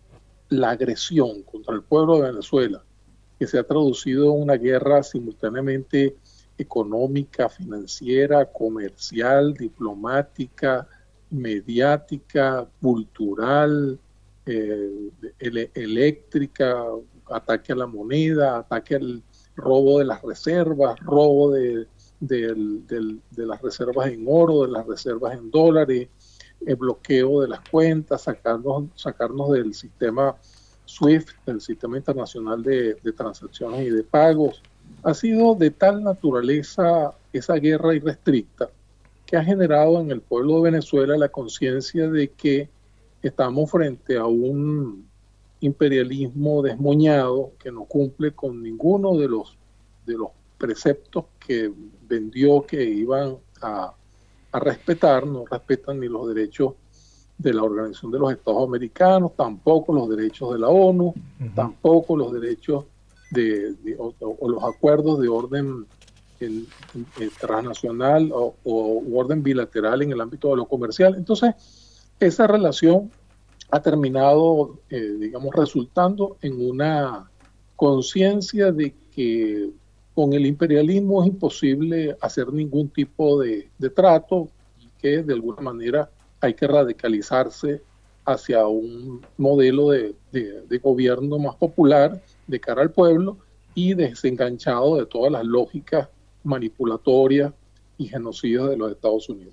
la agresión contra el pueblo de Venezuela que se ha traducido en una guerra simultáneamente económica, financiera, comercial, diplomática, mediática, cultural, eh, ele- eléctrica, ataque a la moneda, ataque al robo de las reservas, robo de, de, de, de las reservas en oro, de las reservas en dólares, el bloqueo de las cuentas, sacarnos, sacarnos del sistema SWIFT, del sistema internacional de, de transacciones y de pagos. Ha sido de tal naturaleza esa guerra irrestricta que ha generado en el pueblo de Venezuela la conciencia de que estamos frente a un imperialismo desmoñado que no cumple con ninguno de los, de los preceptos que vendió que iban a, a respetar. No respetan ni los derechos de la Organización de los Estados Americanos, tampoco los derechos de la ONU, uh-huh. tampoco los derechos de, de o, o los acuerdos de orden el, el transnacional o, o orden bilateral en el ámbito de lo comercial. Entonces, esa relación ha terminado, eh, digamos, resultando en una conciencia de que con el imperialismo es imposible hacer ningún tipo de, de trato, y que de alguna manera hay que radicalizarse hacia un modelo de, de, de gobierno más popular de cara al pueblo y desenganchado de todas las lógicas manipulatorias y genocidas de los Estados Unidos.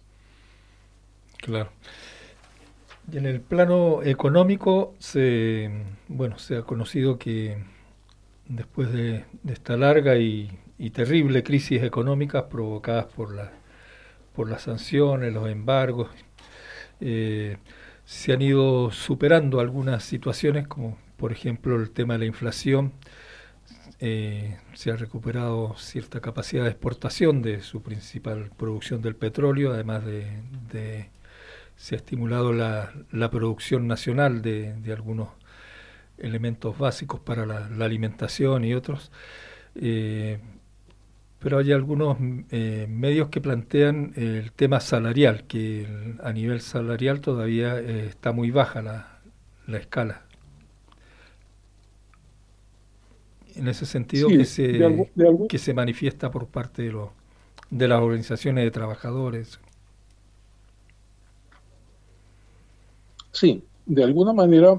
Claro. Y en el plano económico, se, bueno, se ha conocido que después de, de esta larga y, y terrible crisis económica provocadas por, la, por las sanciones, los embargos, eh, se han ido superando algunas situaciones, como por ejemplo el tema de la inflación. Eh, se ha recuperado cierta capacidad de exportación de su principal producción del petróleo, además de, de se ha estimulado la, la producción nacional de, de algunos elementos básicos para la, la alimentación y otros. Eh, pero hay algunos eh, medios que plantean el tema salarial, que el, a nivel salarial todavía eh, está muy baja la, la escala. En ese sentido, sí, que, se, de algo, de algo. que se manifiesta por parte de, lo, de las organizaciones de trabajadores. Sí, de alguna manera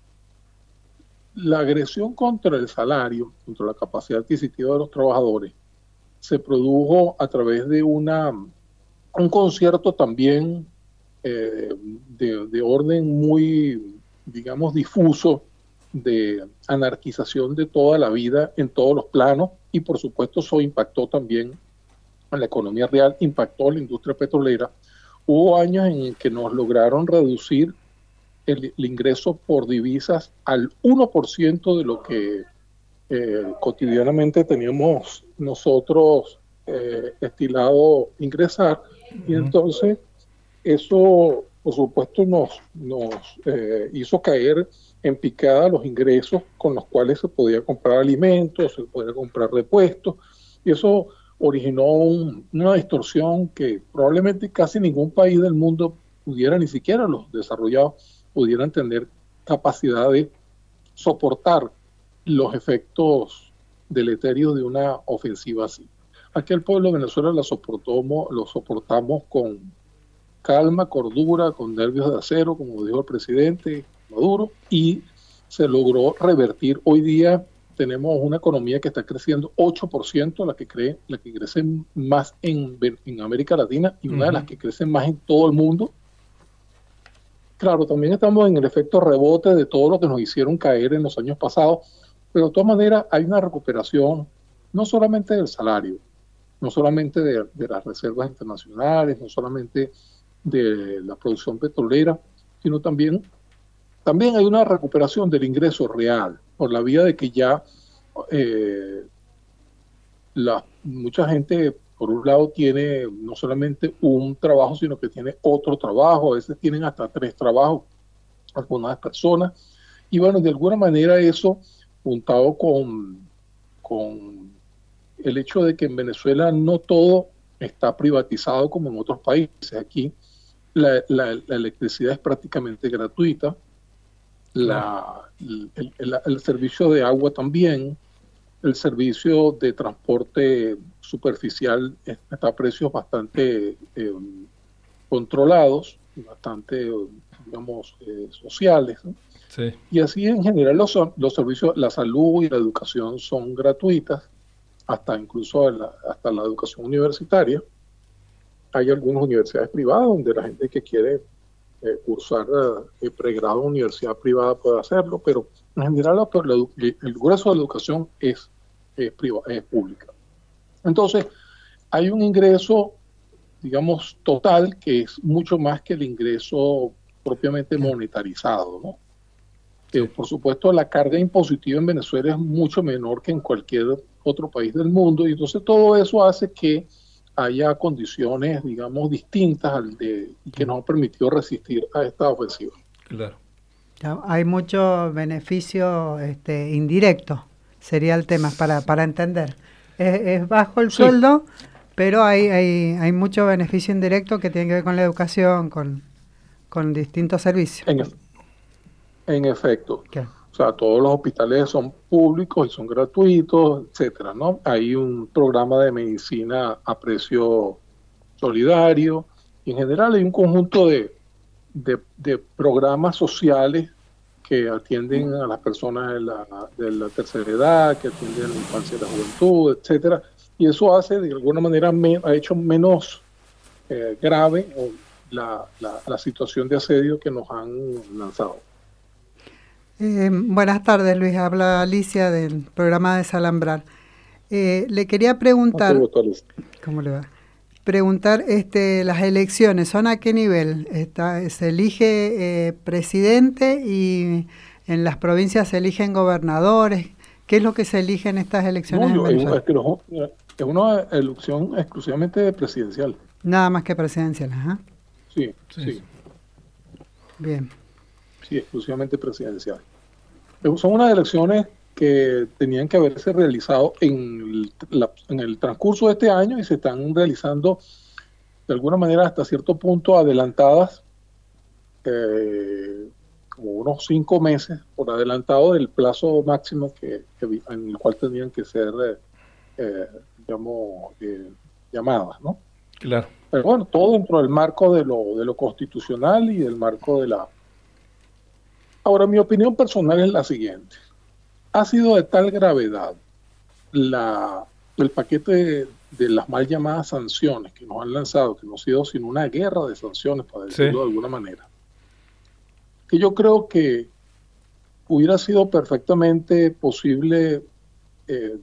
la agresión contra el salario, contra la capacidad adquisitiva de los trabajadores, se produjo a través de una un concierto también eh, de, de orden muy, digamos, difuso, de anarquización de toda la vida en todos los planos, y por supuesto eso impactó también en la economía real, impactó en la industria petrolera. Hubo años en que nos lograron reducir el, el ingreso por divisas al uno por ciento de lo que eh, cotidianamente teníamos nosotros eh, estilado ingresar, y entonces eso por supuesto nos, nos eh, hizo caer en picada los ingresos con los cuales se podía comprar alimentos, se podía comprar repuestos, y eso originó un, una distorsión que probablemente casi ningún país del mundo pudiera, ni siquiera los desarrollados, pudieran tener capacidad de soportar los efectos deleterios de una ofensiva así. Aquí el pueblo de Venezuela lo soportamos, lo soportamos con calma, cordura, con nervios de acero, como dijo el presidente Maduro, y se logró revertir. Hoy día tenemos una economía que está creciendo ocho por ciento, la que cree, la que crece más en, en América Latina y una uh-huh. de las que crece más en todo el mundo. Claro, también estamos en el efecto rebote de todo lo que nos hicieron caer en los años pasados, pero de todas maneras hay una recuperación no solamente del salario, no solamente de, de las reservas internacionales, no solamente de la producción petrolera, sino también, también hay una recuperación del ingreso real, por la vía de que ya eh, la, mucha gente, por un lado, tiene no solamente un trabajo, sino que tiene otro trabajo, a veces tienen hasta tres trabajos, algunas personas, y bueno, de alguna manera eso, juntado con, con el hecho de que en Venezuela no todo está privatizado como en otros países. Aquí la, la, la electricidad es prácticamente gratuita, la, el, el, el servicio de agua también, el servicio de transporte superficial está a precios bastante eh, controlados, bastante, digamos, eh, sociales, ¿no? Sí. Y así en general los, los servicios, la salud y la educación son gratuitas, hasta incluso la, hasta la educación universitaria. Hay algunas universidades privadas donde la gente que quiere eh, cursar eh, pregrado en universidad privada puede hacerlo, pero en general la, la, el grueso de la educación es, es, privada, es pública. Entonces, hay un ingreso, digamos, total que es mucho más que el ingreso propiamente monetarizado, ¿no? Que, por supuesto, la carga impositiva en Venezuela es mucho menor que en cualquier otro país del mundo, y entonces todo eso hace que haya condiciones, digamos, distintas al de que nos han permitido resistir a esta ofensiva. Claro. Hay mucho beneficio este, indirecto, sería el tema para, para entender. Es, es bajo el sí. sueldo, pero hay, hay, hay mucho beneficio indirecto que tiene que ver con la educación, con, con distintos servicios. En, en efecto. ¿Qué? O sea, todos los hospitales son públicos y son gratuitos, etcétera, ¿no? Hay un programa de medicina a precio solidario, y en general hay un conjunto de, de, de programas sociales que atienden a las personas de la, de la tercera edad, que atienden a la infancia y la juventud, etcétera, y eso hace, de alguna manera, me, ha hecho menos eh, grave la, la, la situación de asedio que nos han lanzado. Eh, buenas tardes, Luis. Habla Alicia del programa Desalambrar. Eh, le quería preguntar, ¿cómo le va? Preguntar, este, las elecciones, ¿son a qué nivel? Está, se elige eh, presidente y en las provincias se eligen gobernadores. ¿Qué es lo que se elige en estas elecciones? No, en es, es, es una elección exclusivamente presidencial. Nada más que presidencial, ajá. Sí, sí, sí. Bien. Sí, exclusivamente presidencial. Son unas elecciones que tenían que haberse realizado en el, la, en el transcurso de este año y se están realizando de alguna manera hasta cierto punto adelantadas, eh, como unos cinco meses por adelantado del plazo máximo que, que en el cual tenían que ser, eh, eh, digamos, eh, llamadas, ¿no? Claro. Pero bueno, todo dentro del marco de lo, de lo constitucional y del marco de la... Ahora, mi opinión personal es la siguiente. Ha sido de tal gravedad la, el paquete de, de las mal llamadas sanciones que nos han lanzado, que no ha sido sino una guerra de sanciones, para decirlo sí. de alguna manera, que yo creo que hubiera sido perfectamente posible eh,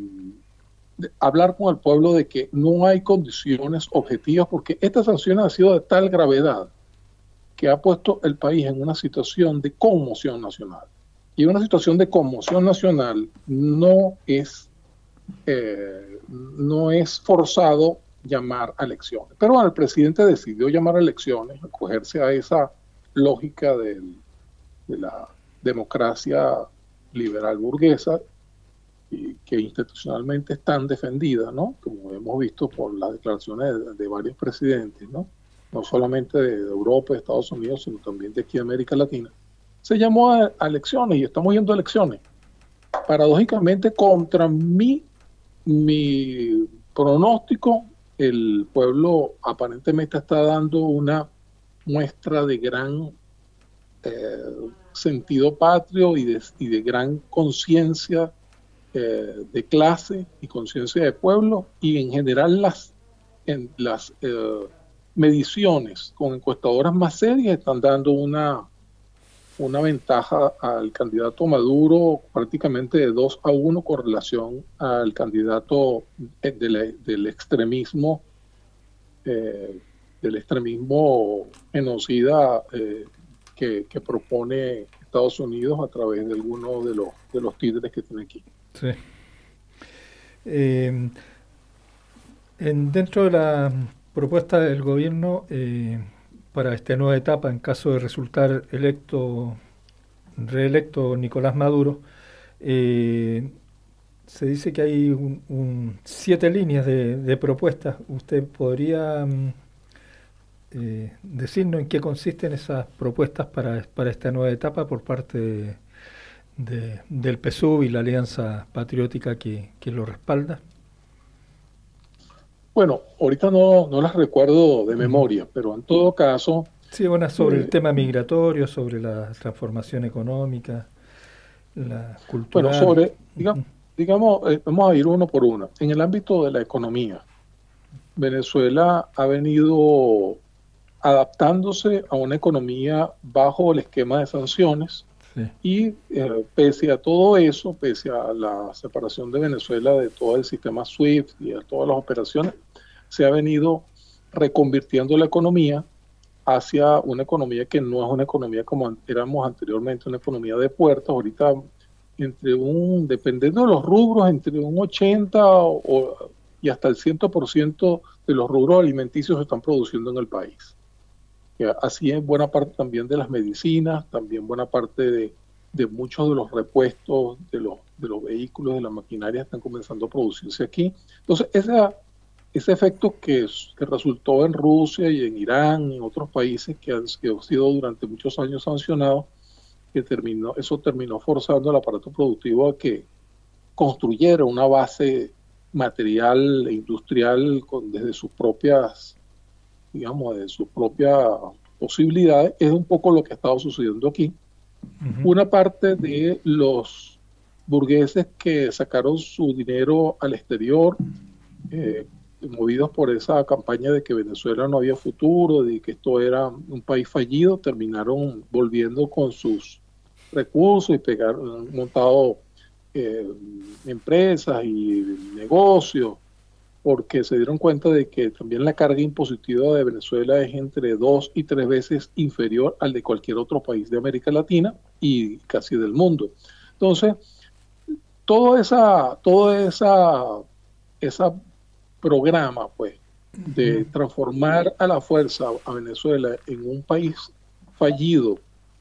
hablar con el pueblo de que no hay condiciones objetivas, porque estas sanciones han sido de tal gravedad que ha puesto el país en una situación de conmoción nacional. Y una situación de conmoción nacional no es, eh, no es forzado llamar a elecciones. Pero bueno, el presidente decidió llamar a elecciones, acogerse a esa lógica del, de la democracia liberal burguesa, y que institucionalmente están defendidas, ¿no? Como hemos visto por las declaraciones de, de varios presidentes, ¿no? No solamente de, de Europa, de Estados Unidos, sino también de aquí de América Latina. Se llamó a, a elecciones y estamos yendo a elecciones. Paradójicamente, contra mi, mi pronóstico, el pueblo aparentemente está dando una muestra de gran eh, sentido patrio y de, y de gran conciencia eh, de clase y conciencia de pueblo, y en general las, en las eh, mediciones con encuestadoras más serias están dando una, una ventaja al candidato Maduro prácticamente de dos a uno con relación al candidato del, del extremismo eh, del extremismo genocida eh, que, que propone Estados Unidos a través de algunos de los, de los títeres que tiene aquí. Sí. Eh, en, dentro de la propuesta del gobierno eh, para esta nueva etapa, en caso de resultar electo, reelecto Nicolás Maduro, eh, se dice que hay un, un, siete líneas de, de propuestas. ¿Usted podría eh, decirnos en qué consisten esas propuestas para, para esta nueva etapa por parte de, de, del P S U V y la Alianza Patriótica que, que lo respalda? Bueno, ahorita no, no las recuerdo de memoria, pero en todo caso... Sí, bueno, sobre eh, el tema migratorio, sobre la transformación económica, la cultura... Bueno, sobre, digamos, digamos eh, vamos a ir uno por uno. En el ámbito de la economía, Venezuela ha venido adaptándose a una economía bajo el esquema de sanciones, sí. y eh, pese a todo eso, pese a la separación de Venezuela de todo el sistema SWIFT y a todas las operaciones, se ha venido reconvirtiendo la economía hacia una economía que no es una economía como éramos anteriormente, una economía de puertos. Ahorita, entre un, dependiendo de los rubros, entre un ochenta o, y hasta el cien por ciento de los rubros alimenticios se están produciendo en el país. Así es buena parte también de las medicinas, también buena parte de, de muchos de los repuestos de los, de los vehículos, de la maquinaria, están comenzando a producirse aquí. Entonces, esa, ese efecto que, que resultó en Rusia y en Irán y en otros países que han, que han sido durante muchos años sancionados, que terminó, eso terminó forzando al aparato productivo a que construyera una base material e industrial con, desde sus propias... digamos, de sus propias posibilidades, es un poco lo que ha estado sucediendo aquí. Uh-huh. Una parte de los burgueses que sacaron su dinero al exterior, eh, movidos por esa campaña de que Venezuela no había futuro, de que esto era un país fallido, terminaron volviendo con sus recursos y pegaron, han montado eh, empresas y negocios, porque se dieron cuenta de que también la carga impositiva de Venezuela es entre dos y tres veces inferior al de cualquier otro país de América Latina y casi del mundo. Entonces, todo esa, todo esa, esa programa, pues, de transformar a la fuerza a Venezuela en un país fallido,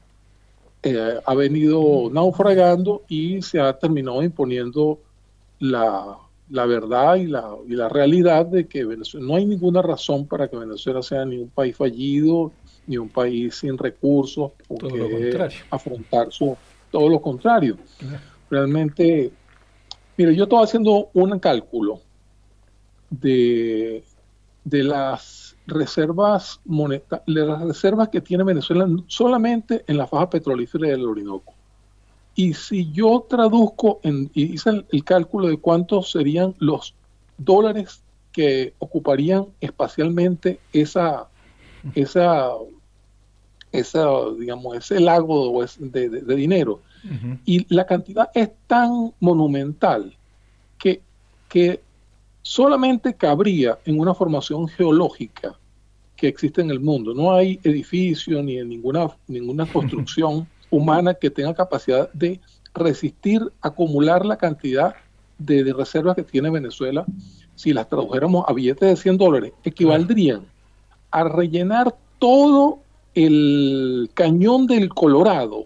eh, ha venido naufragando y se ha terminado imponiendo la la verdad y la, y la realidad de que Venezuela, no hay ninguna razón para que Venezuela sea ni un país fallido, ni un país sin recursos, o todo lo contrario. Afrontar su, todo lo contrario. Yeah. Realmente, mire, yo estaba haciendo un cálculo de, de las reservas monetarias, de las reservas que tiene Venezuela solamente en la faja petrolífera del Orinoco. Y si yo traduzco, en, y hice el, el cálculo de cuántos serían los dólares que ocuparían espacialmente esa, esa, esa digamos, ese lago de, de, de dinero, uh-huh. y la cantidad es tan monumental que, que solamente cabría en una formación geológica que existe en el mundo. No hay edificio ni en ninguna, ninguna construcción humana que tenga capacidad de resistir, acumular la cantidad de, de reservas que tiene Venezuela. Si las tradujéramos a billetes de cien dólares, equivaldrían a rellenar todo el cañón del Colorado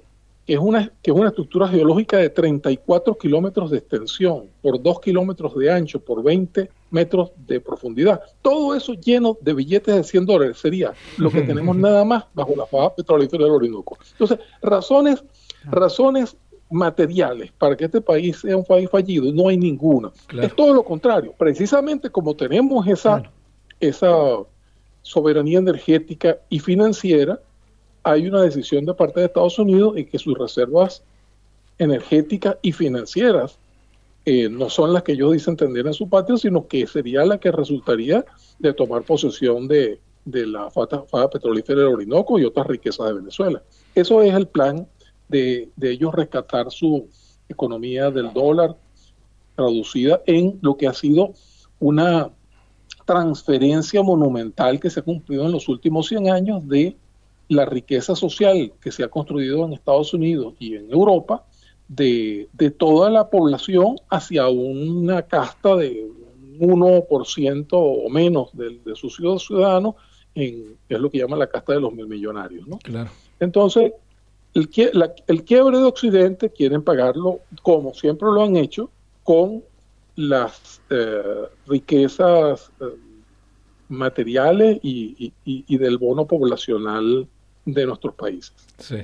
que es una, que es una estructura geológica de treinta y cuatro kilómetros de extensión, por dos kilómetros de ancho, por veinte metros de profundidad. Todo eso lleno de billetes de cien dólares sería lo que tenemos nada más bajo la faja petrolífera del Orinoco. Entonces, razones, razones materiales para que este país sea un país fallido no hay ninguna. Claro. Es todo lo contrario. Precisamente como tenemos esa, claro. esa soberanía energética y financiera, hay una decisión de parte de Estados Unidos en que sus reservas energéticas y financieras eh, no son las que ellos dicen tener en su patio, sino que sería la que resultaría de tomar posesión de, de la faja petrolífera del Orinoco y otras riquezas de Venezuela. Eso es el plan de, de ellos rescatar su economía del dólar, traducida en lo que ha sido una transferencia monumental que se ha cumplido en los últimos cien años de la riqueza social que se ha construido en Estados Unidos y en Europa, de, de toda la población hacia una casta de uno por ciento o menos de, de sus ciudadanos, en, es lo que llaman la casta de los mil millonarios, ¿no? Claro. Entonces, el, la, el quiebre de Occidente quieren pagarlo, como siempre lo han hecho, con las eh, riquezas eh, materiales y, y, y del bono poblacional de nuestros países. Sí.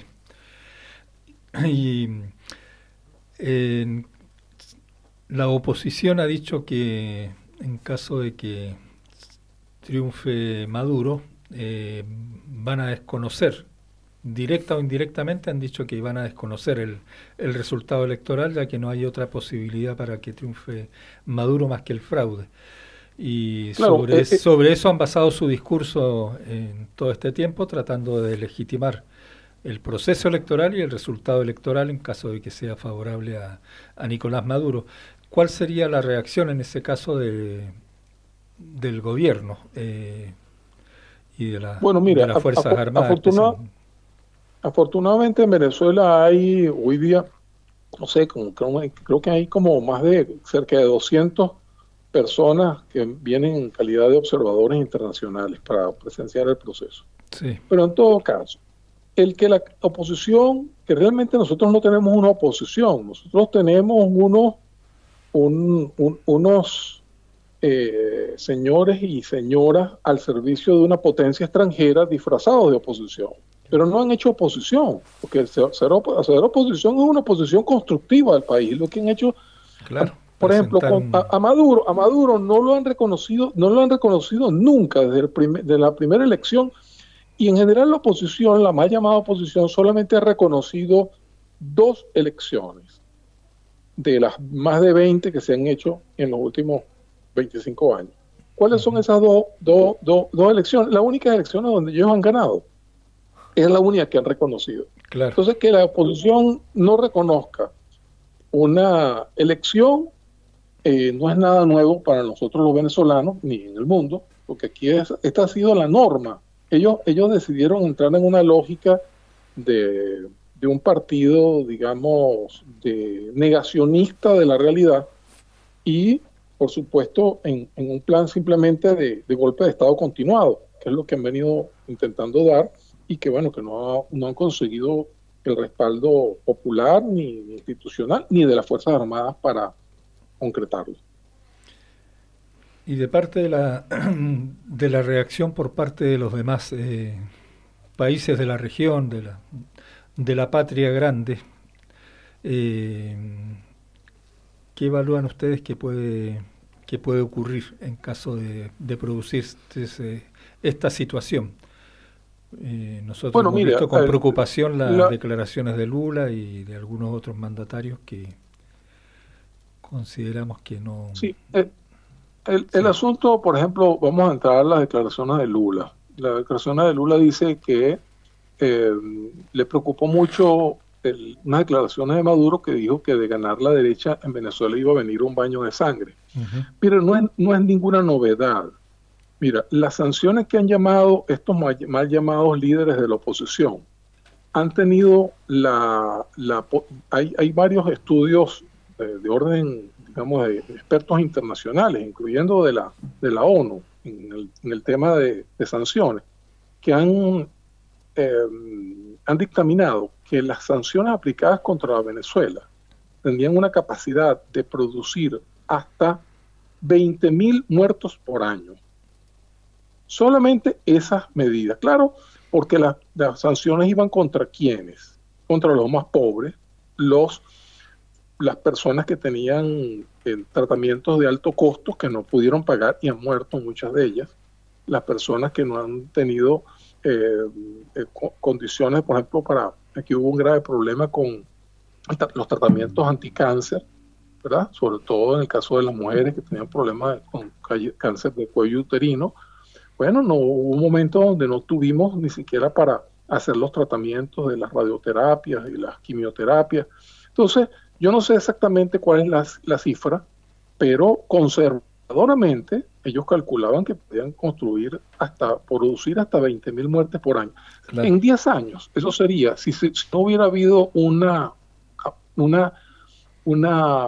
Y eh, la oposición ha dicho que en caso de que triunfe Maduro, eh, van a desconocer, directa o indirectamente han dicho que van a desconocer el, el resultado electoral, ya que no hay otra posibilidad para que triunfe Maduro más que el fraude. Y claro, sobre, eh, sobre eso han basado su discurso en todo este tiempo, tratando de legitimar el proceso electoral y el resultado electoral en caso de que sea favorable a, a Nicolás Maduro. ¿Cuál sería la reacción en ese caso de, del gobierno eh, y de, la, bueno, mira, de las Fuerzas af- Armadas? Afortuna- afortunadamente en Venezuela hay hoy día, no sé, como, creo, creo que hay como más de cerca de doscientas personas que vienen en calidad de observadores internacionales para presenciar el proceso. Sí. Pero en todo caso, el que la oposición, que realmente nosotros no tenemos una oposición, nosotros tenemos unos, un, un, unos eh, señores y señoras al servicio de una potencia extranjera disfrazados de oposición, pero no han hecho oposición, porque hacer, hacer oposición es una oposición constructiva del país, lo que han hecho... Claro. Por ejemplo, con, a, a Maduro, a Maduro no lo han reconocido, no lo han reconocido nunca desde el primer, de la primera elección, y en general la oposición, la mal llamada oposición, solamente ha reconocido dos elecciones de las más de veinte que se han hecho en los últimos veinticinco años. ¿Cuáles son esas dos do, do, dos elecciones? Las únicas elecciones donde ellos han ganado. Es la única que han reconocido. Claro. Entonces, que la oposición no reconozca una elección Eh, no es nada nuevo para nosotros los venezolanos ni en el mundo, porque aquí es, esta ha sido la norma. Ellos, ellos decidieron entrar en una lógica de, de un partido, digamos, de negacionista de la realidad y, por supuesto, en, en un plan simplemente de, de golpe de Estado continuado, que es lo que han venido intentando dar y que, bueno, que no, ha, no han conseguido el respaldo popular ni, ni institucional ni de las Fuerzas Armadas para concretarlo. Y de parte de la de la reacción por parte de los demás eh, países de la región, de la de la patria grande, eh, ¿qué evalúan ustedes que puede que puede ocurrir en caso de, de producirse ese, esta situación? Eh, nosotros bueno, hemos mira, visto con el, preocupación las la, declaraciones de Lula y de algunos otros mandatarios que consideramos que no... Sí, el, el, sí. el asunto, por ejemplo, vamos a entrar a las declaraciones de Lula. La declaración de Lula dice que eh, le preocupó mucho el, unas declaraciones de Maduro que dijo que de ganar la derecha en Venezuela iba a venir un baño de sangre. Uh-huh. Mira, no es, no es ninguna novedad. Mira, las sanciones que han llamado estos mal, mal llamados líderes de la oposición han tenido la... la hay, hay varios estudios de orden, digamos, de expertos internacionales, incluyendo de la de la ONU, en el, en el tema de, de sanciones, que han, eh, han dictaminado que las sanciones aplicadas contra Venezuela tendrían una capacidad de producir hasta veinte mil muertos por año. Solamente esas medidas. Claro, porque la, las sanciones iban contra quiénes, contra los más pobres, los, las personas que tenían eh, tratamientos de alto costo que no pudieron pagar y han muerto muchas de ellas, las personas que no han tenido eh, eh, condiciones, por ejemplo, para, aquí hubo un grave problema con los tratamientos anticáncer, ¿verdad? Sobre todo en el caso de las mujeres que tenían problemas con cáncer de cuello uterino. Bueno, no hubo un momento donde no tuvimos ni siquiera para hacer los tratamientos de las radioterapias y las quimioterapias. Entonces, yo no sé exactamente cuál es la, la cifra, pero conservadoramente ellos calculaban que podían construir hasta, producir hasta veinte mil muertes por año. Claro. En diez años, eso sería, si, si no hubiera habido una, una, una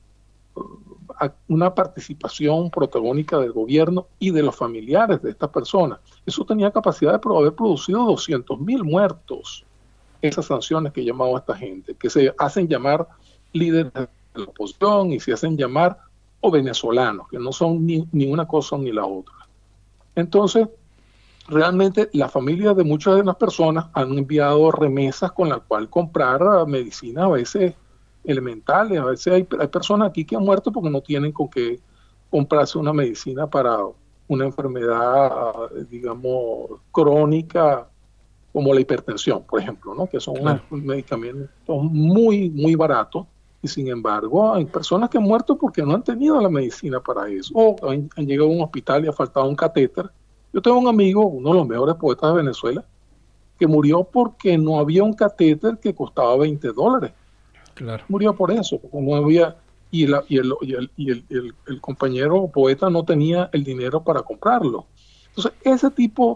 una participación protagónica del gobierno y de los familiares de estas personas. Eso tenía capacidad de haber producido doscientos mil muertos. Esas sanciones que llamaba a esta gente, que se hacen llamar líderes de la oposición y se hacen llamar o venezolanos, que no son ni, ni una cosa ni la otra. Entonces, realmente las familias de muchas de las personas han enviado remesas con las cuales comprar medicina a veces elementales. A veces hay, hay personas aquí que han muerto porque no tienen con qué comprarse una medicina para una enfermedad, digamos, crónica, como la hipertensión, por ejemplo, ¿no? Que son claro. unos medicamentos muy, muy baratos, y sin embargo hay personas que han muerto porque no han tenido la medicina para eso, o han, han llegado a un hospital y ha faltado un catéter. Yo tengo un amigo, uno de los mejores poetas de Venezuela, que murió porque no había un catéter que costaba veinte dólares. Claro. Murió por eso, porque no había, y, la, y, el, y, el, y el, el, el compañero poeta no tenía el dinero para comprarlo. Entonces, ese tipo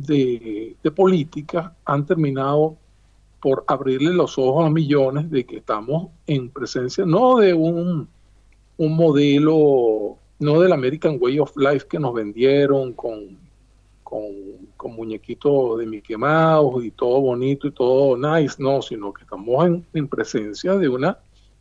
de, de políticas han terminado por abrirle los ojos a millones de que estamos en presencia no de un, un modelo, no del American Way of Life que nos vendieron con, con, con muñequitos de Mickey Mouse y todo bonito y todo nice, no, sino que estamos en, en presencia de una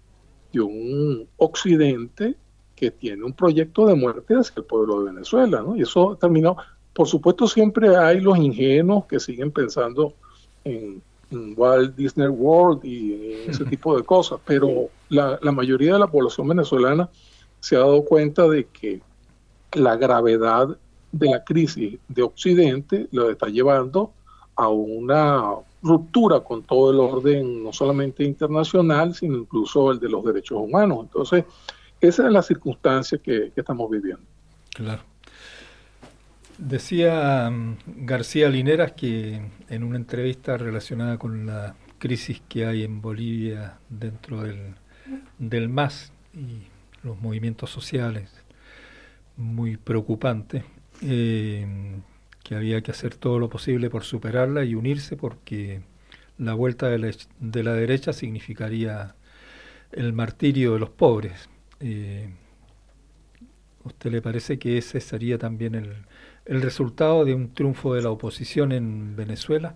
de un occidente que tiene un proyecto de muerte hacia el pueblo de Venezuela, ¿no? Y eso ha terminado. Por supuesto, siempre hay los ingenuos que siguen pensando en, en Walt Disney World y en ese tipo de cosas, pero la, la mayoría de la población venezolana se ha dado cuenta de que la gravedad de la crisis de Occidente lo está llevando a una ruptura con todo el orden, no solamente internacional, sino incluso el de los derechos humanos. Entonces, esa es la circunstancia que, que estamos viviendo. Claro. Decía um, García Lineras que en una entrevista relacionada con la crisis que hay en Bolivia dentro del, del M A S y los movimientos sociales, muy preocupante, eh, que había que hacer todo lo posible por superarla y unirse, porque la vuelta de la, de la derecha significaría el martirio de los pobres. Eh, ¿Usted le parece que ese sería también el, el resultado de un triunfo de la oposición en Venezuela?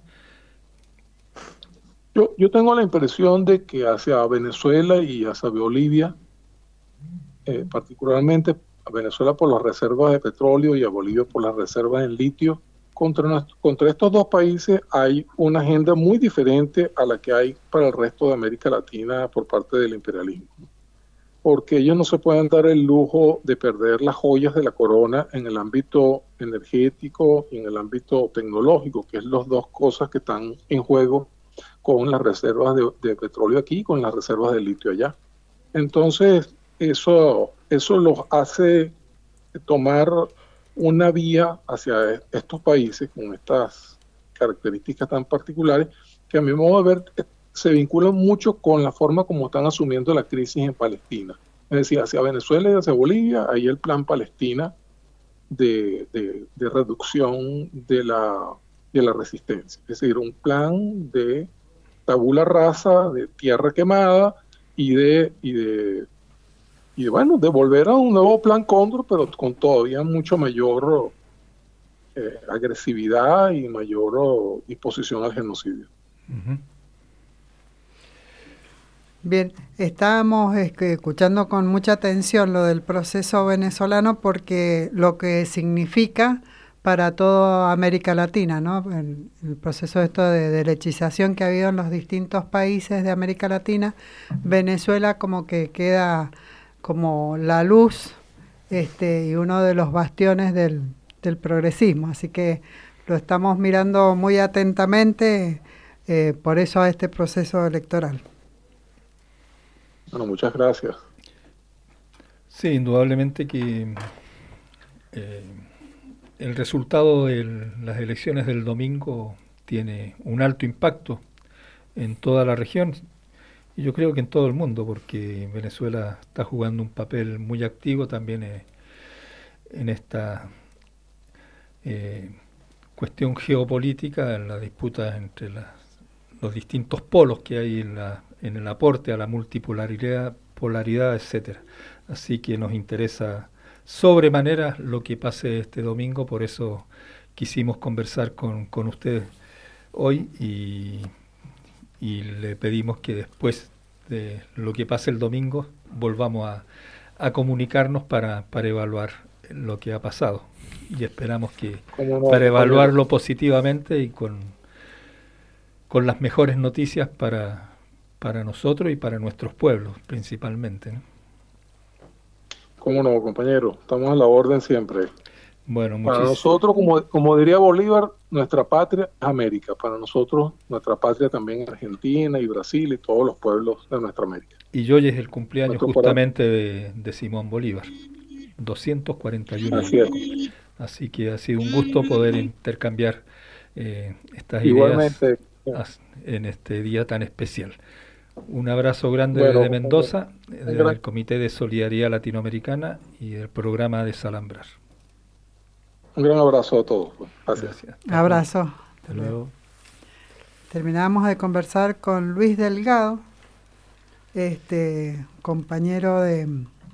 Yo, yo tengo la impresión de que hacia Venezuela y hacia Bolivia, eh, particularmente a Venezuela por las reservas de petróleo y a Bolivia por las reservas en litio, contra, nuestro, contra estos dos países hay una agenda muy diferente a la que hay para el resto de América Latina por parte del imperialismo. Porque ellos no se pueden dar el lujo de perder las joyas de la corona en el ámbito energético y en el ámbito tecnológico, que es las dos cosas que están en juego con las reservas de, de petróleo aquí y con las reservas de litio allá. Entonces, eso, eso los hace tomar una vía hacia estos países con estas características tan particulares que a mi modo de ver se vinculan mucho con la forma como están asumiendo la crisis en Palestina. Es decir, hacia Venezuela y hacia Bolivia, hay el plan Palestina de, de, de reducción de la, de la resistencia. Es decir, un plan de tabula rasa, de tierra quemada y de, y de, y de bueno, de volver a un nuevo plan Cóndor, pero con todavía mucho mayor eh, agresividad y mayor oh, disposición al genocidio. Uh-huh. Bien, estábamos escuchando con mucha atención lo del proceso venezolano porque lo que significa para toda América Latina, ¿no? El, el proceso esto de derechización que ha habido en los distintos países de América Latina, Venezuela como que queda como la luz este, y uno de los bastiones del, del progresismo, así que lo estamos mirando muy atentamente, eh, por eso a este proceso electoral. Bueno, muchas gracias. Sí, indudablemente que eh, el resultado de las elecciones del domingo tiene un alto impacto en toda la región y yo creo que en todo el mundo, porque Venezuela está jugando un papel muy activo también eh, en esta eh, cuestión geopolítica, en la disputa entre las, los distintos polos que hay en la en el aporte a la multipolaridad, polaridad, etcétera. Así que nos interesa sobremanera lo que pase este domingo, por eso quisimos conversar con, con ustedes hoy y, y le pedimos que después de lo que pase el domingo volvamos a, a comunicarnos para, para evaluar lo que ha pasado y esperamos que no, para evaluarlo positivamente y con, con las mejores noticias para para nosotros y para nuestros pueblos principalmente, ¿no? Cómo no, compañero, estamos a la orden siempre. Bueno, para nosotros, como, como diría Bolívar, nuestra patria es América. Para nosotros, nuestra patria también es Argentina y Brasil y todos los pueblos de nuestra América. Y hoy es el cumpleaños Nuestro justamente de, de Simón Bolívar, doscientos cuarenta y uno. Así es. Así que ha sido un gusto poder intercambiar eh, estas Igualmente, ideas en este día tan especial. Un abrazo grande bueno, desde Mendoza, del Comité de Solidaridad Latinoamericana y del programa de Salambrar. Un gran abrazo a todos. Gracias. Gracias. Abrazo. Hasta luego. Terminamos de conversar con Luis Delgado, este compañero de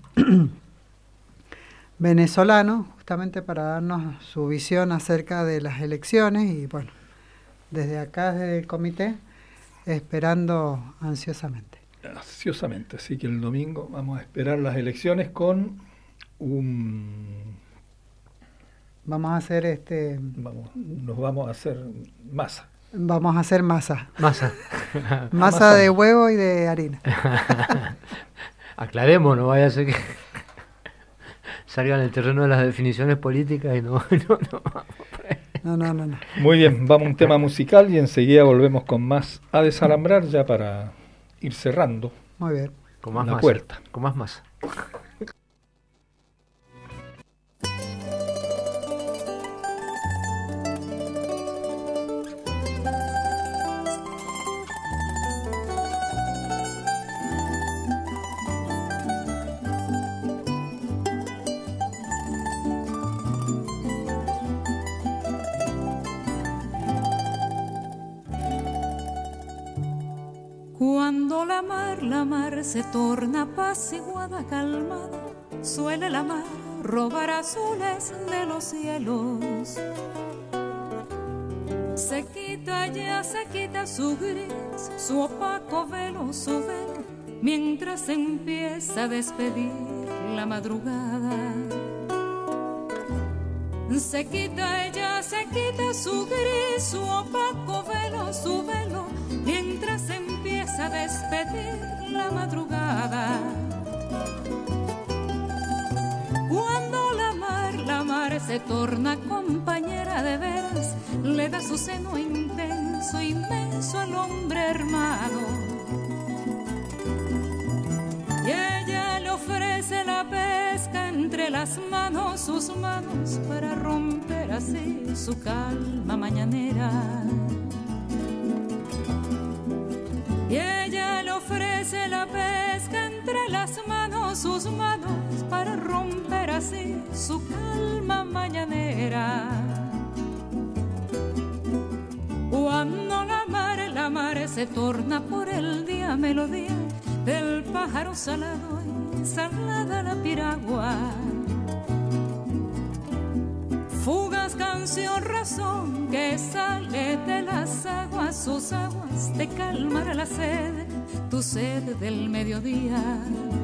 venezolano, justamente para darnos su visión acerca de las elecciones y bueno, desde acá, desde el comité, esperando ansiosamente. Ansiosamente, así que el domingo vamos a esperar las elecciones con un... Vamos a hacer este... Vamos, nos vamos a hacer masa. Vamos a hacer masa. Masa. Masa de huevo y de harina. Aclaremos, no vaya a ser que salgan el terreno de las definiciones políticas y no... no, no. No, no, no, no. Muy bien, vamos a un tema musical y enseguida volvemos con más a Desalambrar ya para ir cerrando. Muy bien. Con más la masa. puerta. Con más masa. Cuando la mar, la mar se torna apaciguada, calmada, suele la mar robar azules de los cielos. Se quita ya, se quita su gris, su opaco velo, su velo, mientras empieza a despedir la madrugada. Se quita ella, se quita su gris, su opaco velo, su velo, mientras empieza a despedir la madrugada. Cuando la mar, la mar se torna compañera de veras, le da su seno intenso, inmenso al hombre armado. Y ella le ofrece la pesca entre las manos, sus manos, para romper así su calma mañanera. Y ella le ofrece la pesca entre las manos, sus manos, para romper así su calma mañanera. Cuando la mar, la mar se torna por el día melodía del pájaro salado y salada la piragua. Fugaz canción, razón que sale de las aguas, sus aguas de calmar la sed, tu sed del mediodía.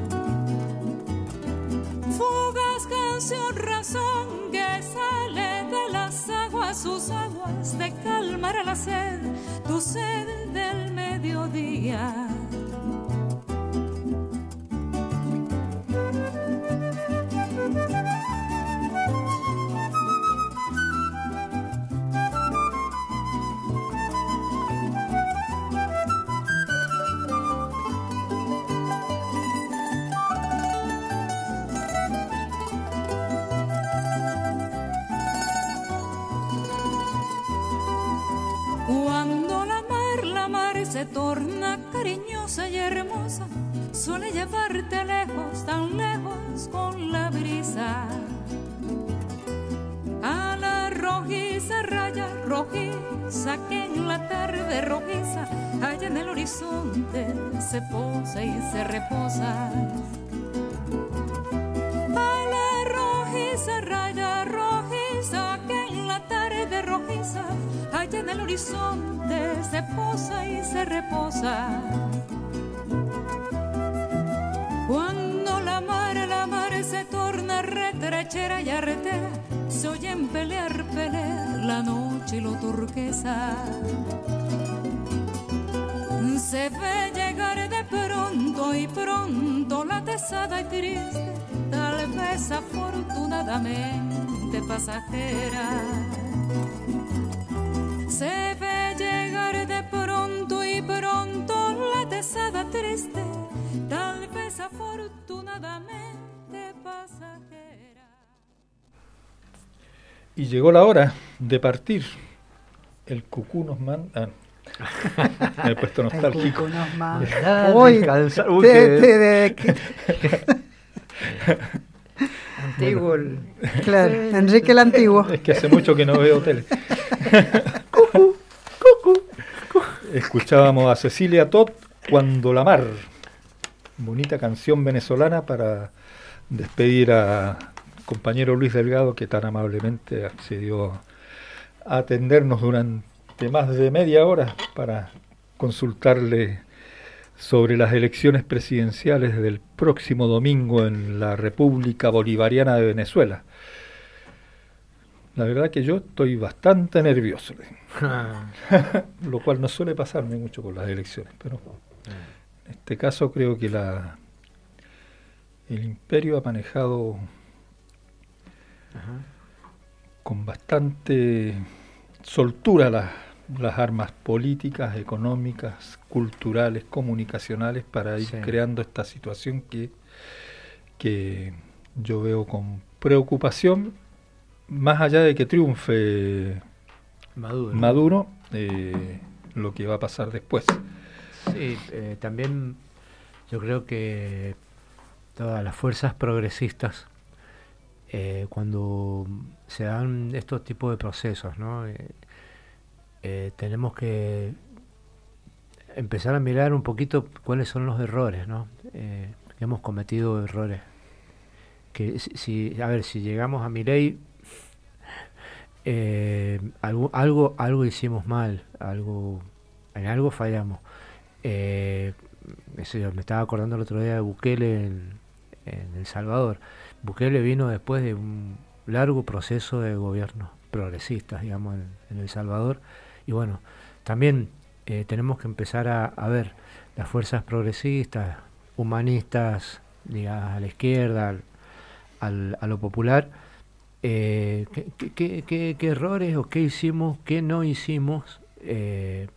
Fugaz canción, razón que sale de las aguas, sus aguas de calmar a la sed, tu sed del mediodía. Se torna cariñosa y hermosa, suele llevarte lejos, tan lejos con la brisa. A la rojiza raya rojiza que en la tarde rojiza allá en el horizonte se posa y se reposa. A la rojiza raya rojiza que en la tarde rojiza allá en el horizonte se posa y se reposa. Cuando la mar, la mar se torna retrechera y arretera, se oyen pelear, pelear la noche y lo turquesa. Se ve llegar de pronto y pronto la tesada y triste, tal vez afortunadamente pasajera. Se ve llegar de pronto y pronto la tesada triste, tal vez afortunadamente pasajera. Y llegó la hora de partir. El cucú nos manda... Ah, me he puesto nostálgico. El cucú nos manda. Uy, te, te, te, Antiguo el... Claro, Enrique el Antiguo. Es que hace mucho que no veo tele. Cucú, cucú, cucú. Escuchábamos a Cecilia Todd, Cuando la mar. Bonita canción venezolana para despedir a compañero Luis Delgado, que tan amablemente accedió a atendernos durante más de media hora para consultarle sobre las elecciones presidenciales del próximo domingo en la República Bolivariana de Venezuela. La verdad que yo estoy bastante nervioso, lo cual no suele pasarme mucho con las elecciones, pero en este caso creo que la el imperio ha manejado Ajá. con bastante soltura las las armas políticas, económicas, culturales, comunicacionales para ir sí. creando esta situación que, que yo veo con preocupación, más allá de que triunfe Maduro, Maduro eh, lo que va a pasar después. Sí, eh, también yo creo que todas las fuerzas progresistas, eh, cuando se dan estos tipos de procesos, ¿no? Eh, Eh, tenemos que empezar a mirar un poquito cuáles son los errores, ¿no? Eh, hemos cometido errores. Que si, si, a ver, si llegamos a Milei, eh, algo, algo, algo hicimos mal, algo, en algo fallamos. Eh, eso yo me estaba acordando el otro día de Bukele en, en El Salvador. Bukele vino después de un largo proceso de gobierno progresistas, digamos, en, en El Salvador. Y bueno, también eh, tenemos que empezar a, a ver las fuerzas progresistas, humanistas, digamos, a la izquierda, al, al, a lo popular, eh, qué, qué, qué, qué errores o qué hicimos, qué no hicimos eh,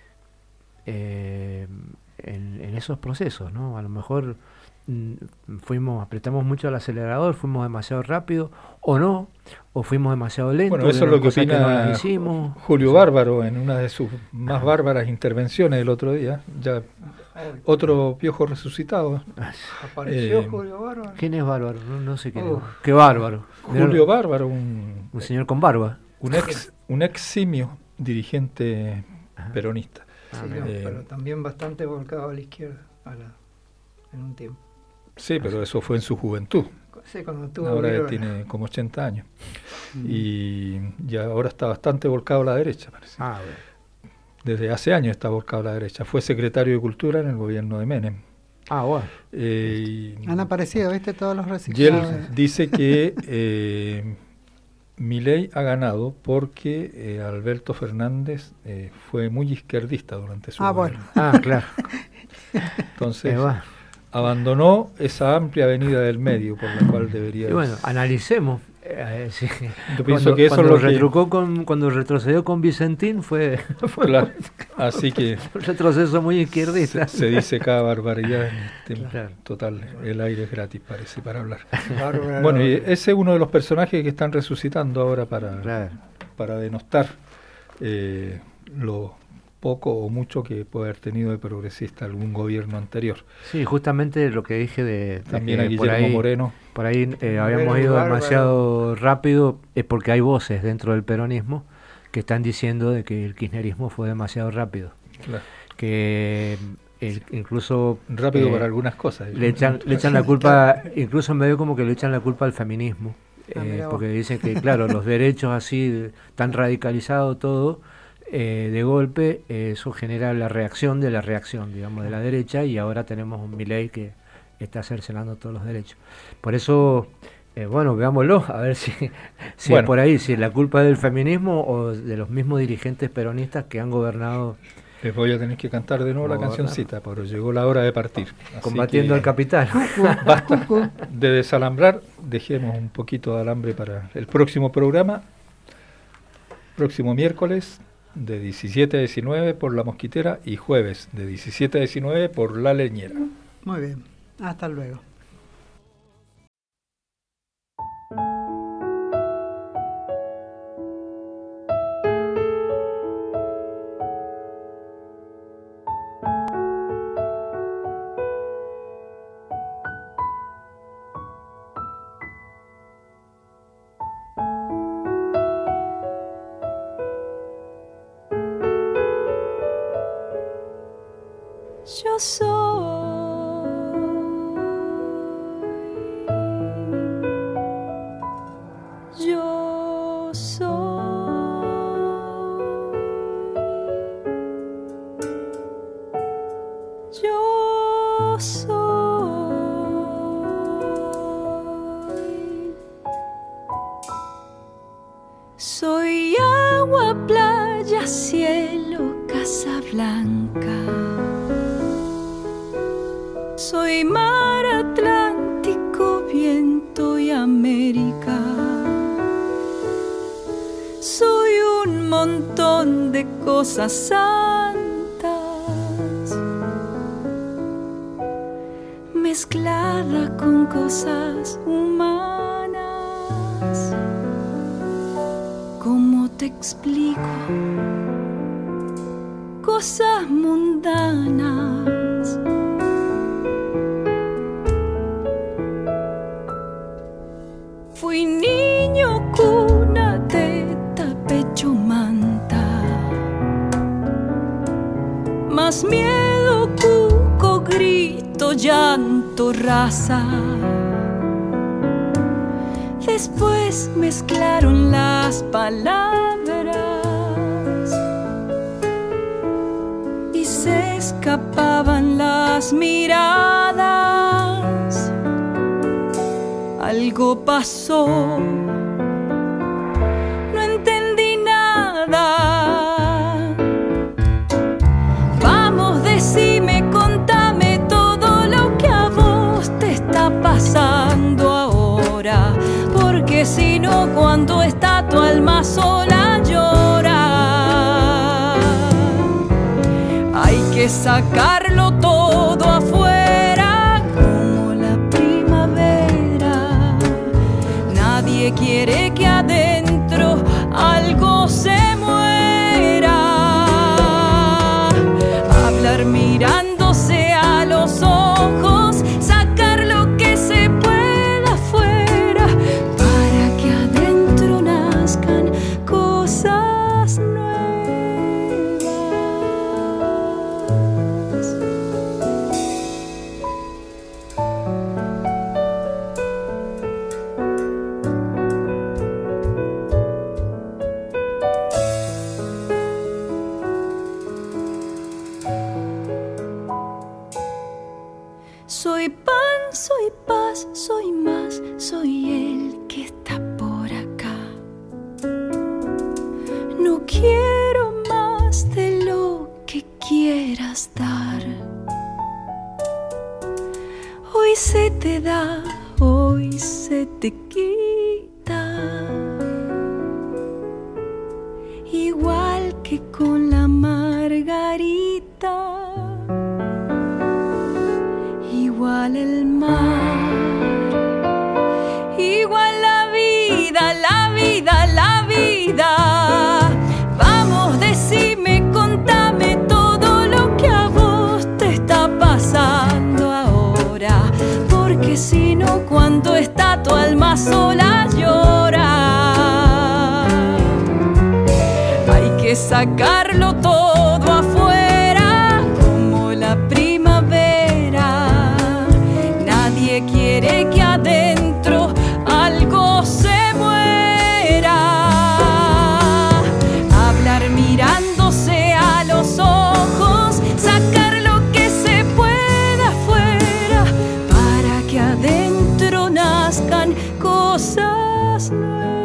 eh, en, en esos procesos, ¿no? A lo mejor fuimos, apretamos mucho el acelerador, fuimos demasiado rápido o no, o fuimos demasiado lentos. Bueno, eso es lo que opina que no las hicimos. Julio Bárbaro en una de sus más bárbaras intervenciones el otro día, ya otro Piojo resucitado. Apareció eh, Julio Bárbaro. ¿Quién es Bárbaro? No, no sé quién es. Qué bárbaro. Julio Bárbaro, un, un señor con barba. Un ex, un eximio dirigente Ajá. peronista. Sí, no, eh, pero también bastante volcado a la izquierda a la, en un tiempo. Sí, pero eso fue en su juventud. Sí, cuando tuvo ahora Bolívar. Tiene como ochenta años. Mm. Y, y ahora está bastante volcado a la derecha, parece. Ah, bueno. desde hace años está volcado a la derecha. Fue secretario de Cultura en el gobierno de Menem. Ah, bueno. Eh, Han aparecido, ¿viste? Todos los y reciclados. él dice que eh, Milei ha ganado porque eh, Alberto Fernández eh, fue muy izquierdista durante su Ah, gobierno. Bueno. Ah, claro. Entonces, Eh, bueno. abandonó esa amplia avenida del medio por la cual debería... Y bueno, analicemos. Eh, sí. Yo pienso cuando, que eso cuando es lo que- retrucó con, cuando retrocedió con Vicentín fue, fue Claro. Así que un retroceso muy izquierdista. se dice cada barbaridad en este Claro. total, el aire es gratis parece para hablar. Bárbaro. Bueno, y ese es uno de los personajes que están resucitando ahora para, Claro. para denostar eh, lo poco o mucho que puede haber tenido de progresista algún gobierno anterior. Sí, justamente lo que dije de, de También que a por Guillermo ahí, Moreno. por ahí eh, habíamos Moreno, ido bárbaro. demasiado rápido, es porque hay voces dentro del peronismo que están diciendo de que el kirchnerismo fue demasiado rápido. Claro. Que el- incluso Rápido para algunas cosas. le echan le echan la culpa, incluso medio como que le echan la culpa al feminismo, Ah, eh, mira vos. porque dicen que claro, los derechos así de- tan radicalizado todo, eh, de golpe eh, eso genera la reacción de la reacción, digamos, de la derecha, y ahora tenemos un Milei que está cercenando todos los derechos. Por eso, eh, bueno, veámoslo, a ver si, si Bueno. es por ahí, si es la culpa del feminismo o de los mismos dirigentes peronistas que han gobernado. Les voy a tener que cantar de nuevo la Gobernar. cancioncita, pero llegó la hora de partir. Así Combatiendo que al capital. Basta de desalambrar, dejemos un poquito de alambre para el próximo programa, próximo miércoles de diecisiete a diecinueve por La Mosquitera y jueves de diecisiete a diecinueve por La Leñera. Muy bien. Hasta luego. Yo soy, yo soy, yo soy, soy agua, playa, cielo, casa blanca. Soy mar Atlántico, viento y América. Soy un montón de cosas santas mezclada con cosas humanas. ¿Cómo te explico? Cosas mundanas. Fui niño, cuna, teta, pecho, manta. Más miedo, cuco, grito, llanto, raza. Después mezclaron las palabras y se escapaban las miradas. Algo pasó, no entendí nada. Vamos, decime, contame todo lo que a vos te está pasando ahora, porque si no, cuando está tu alma sola llora. Hay que sacarlo todo afuera como la primavera. Nadie quiere que adentro algo se muera. Hablar mirándose a los ojos, sacar lo que se pueda afuera, para que adentro nazcan cosas nuevas. soy más, soy el que está por acá. No quiero más de lo que quieras dar. Hoy se te da, hoy se te quita. Igual que con la margarita, igual el mar, igual la vida, la vida, la vida. Vamos, decime, contame todo lo que a vos te está pasando ahora, porque si no, cuando está tu alma sola llora. Hay que sacarlo todo afuera como la primavera. Nadie quiere que adentro algo se muera. Hablar mirándose a los ojos, sacar lo que se pueda afuera para que adentro nazcan cosas nuevas.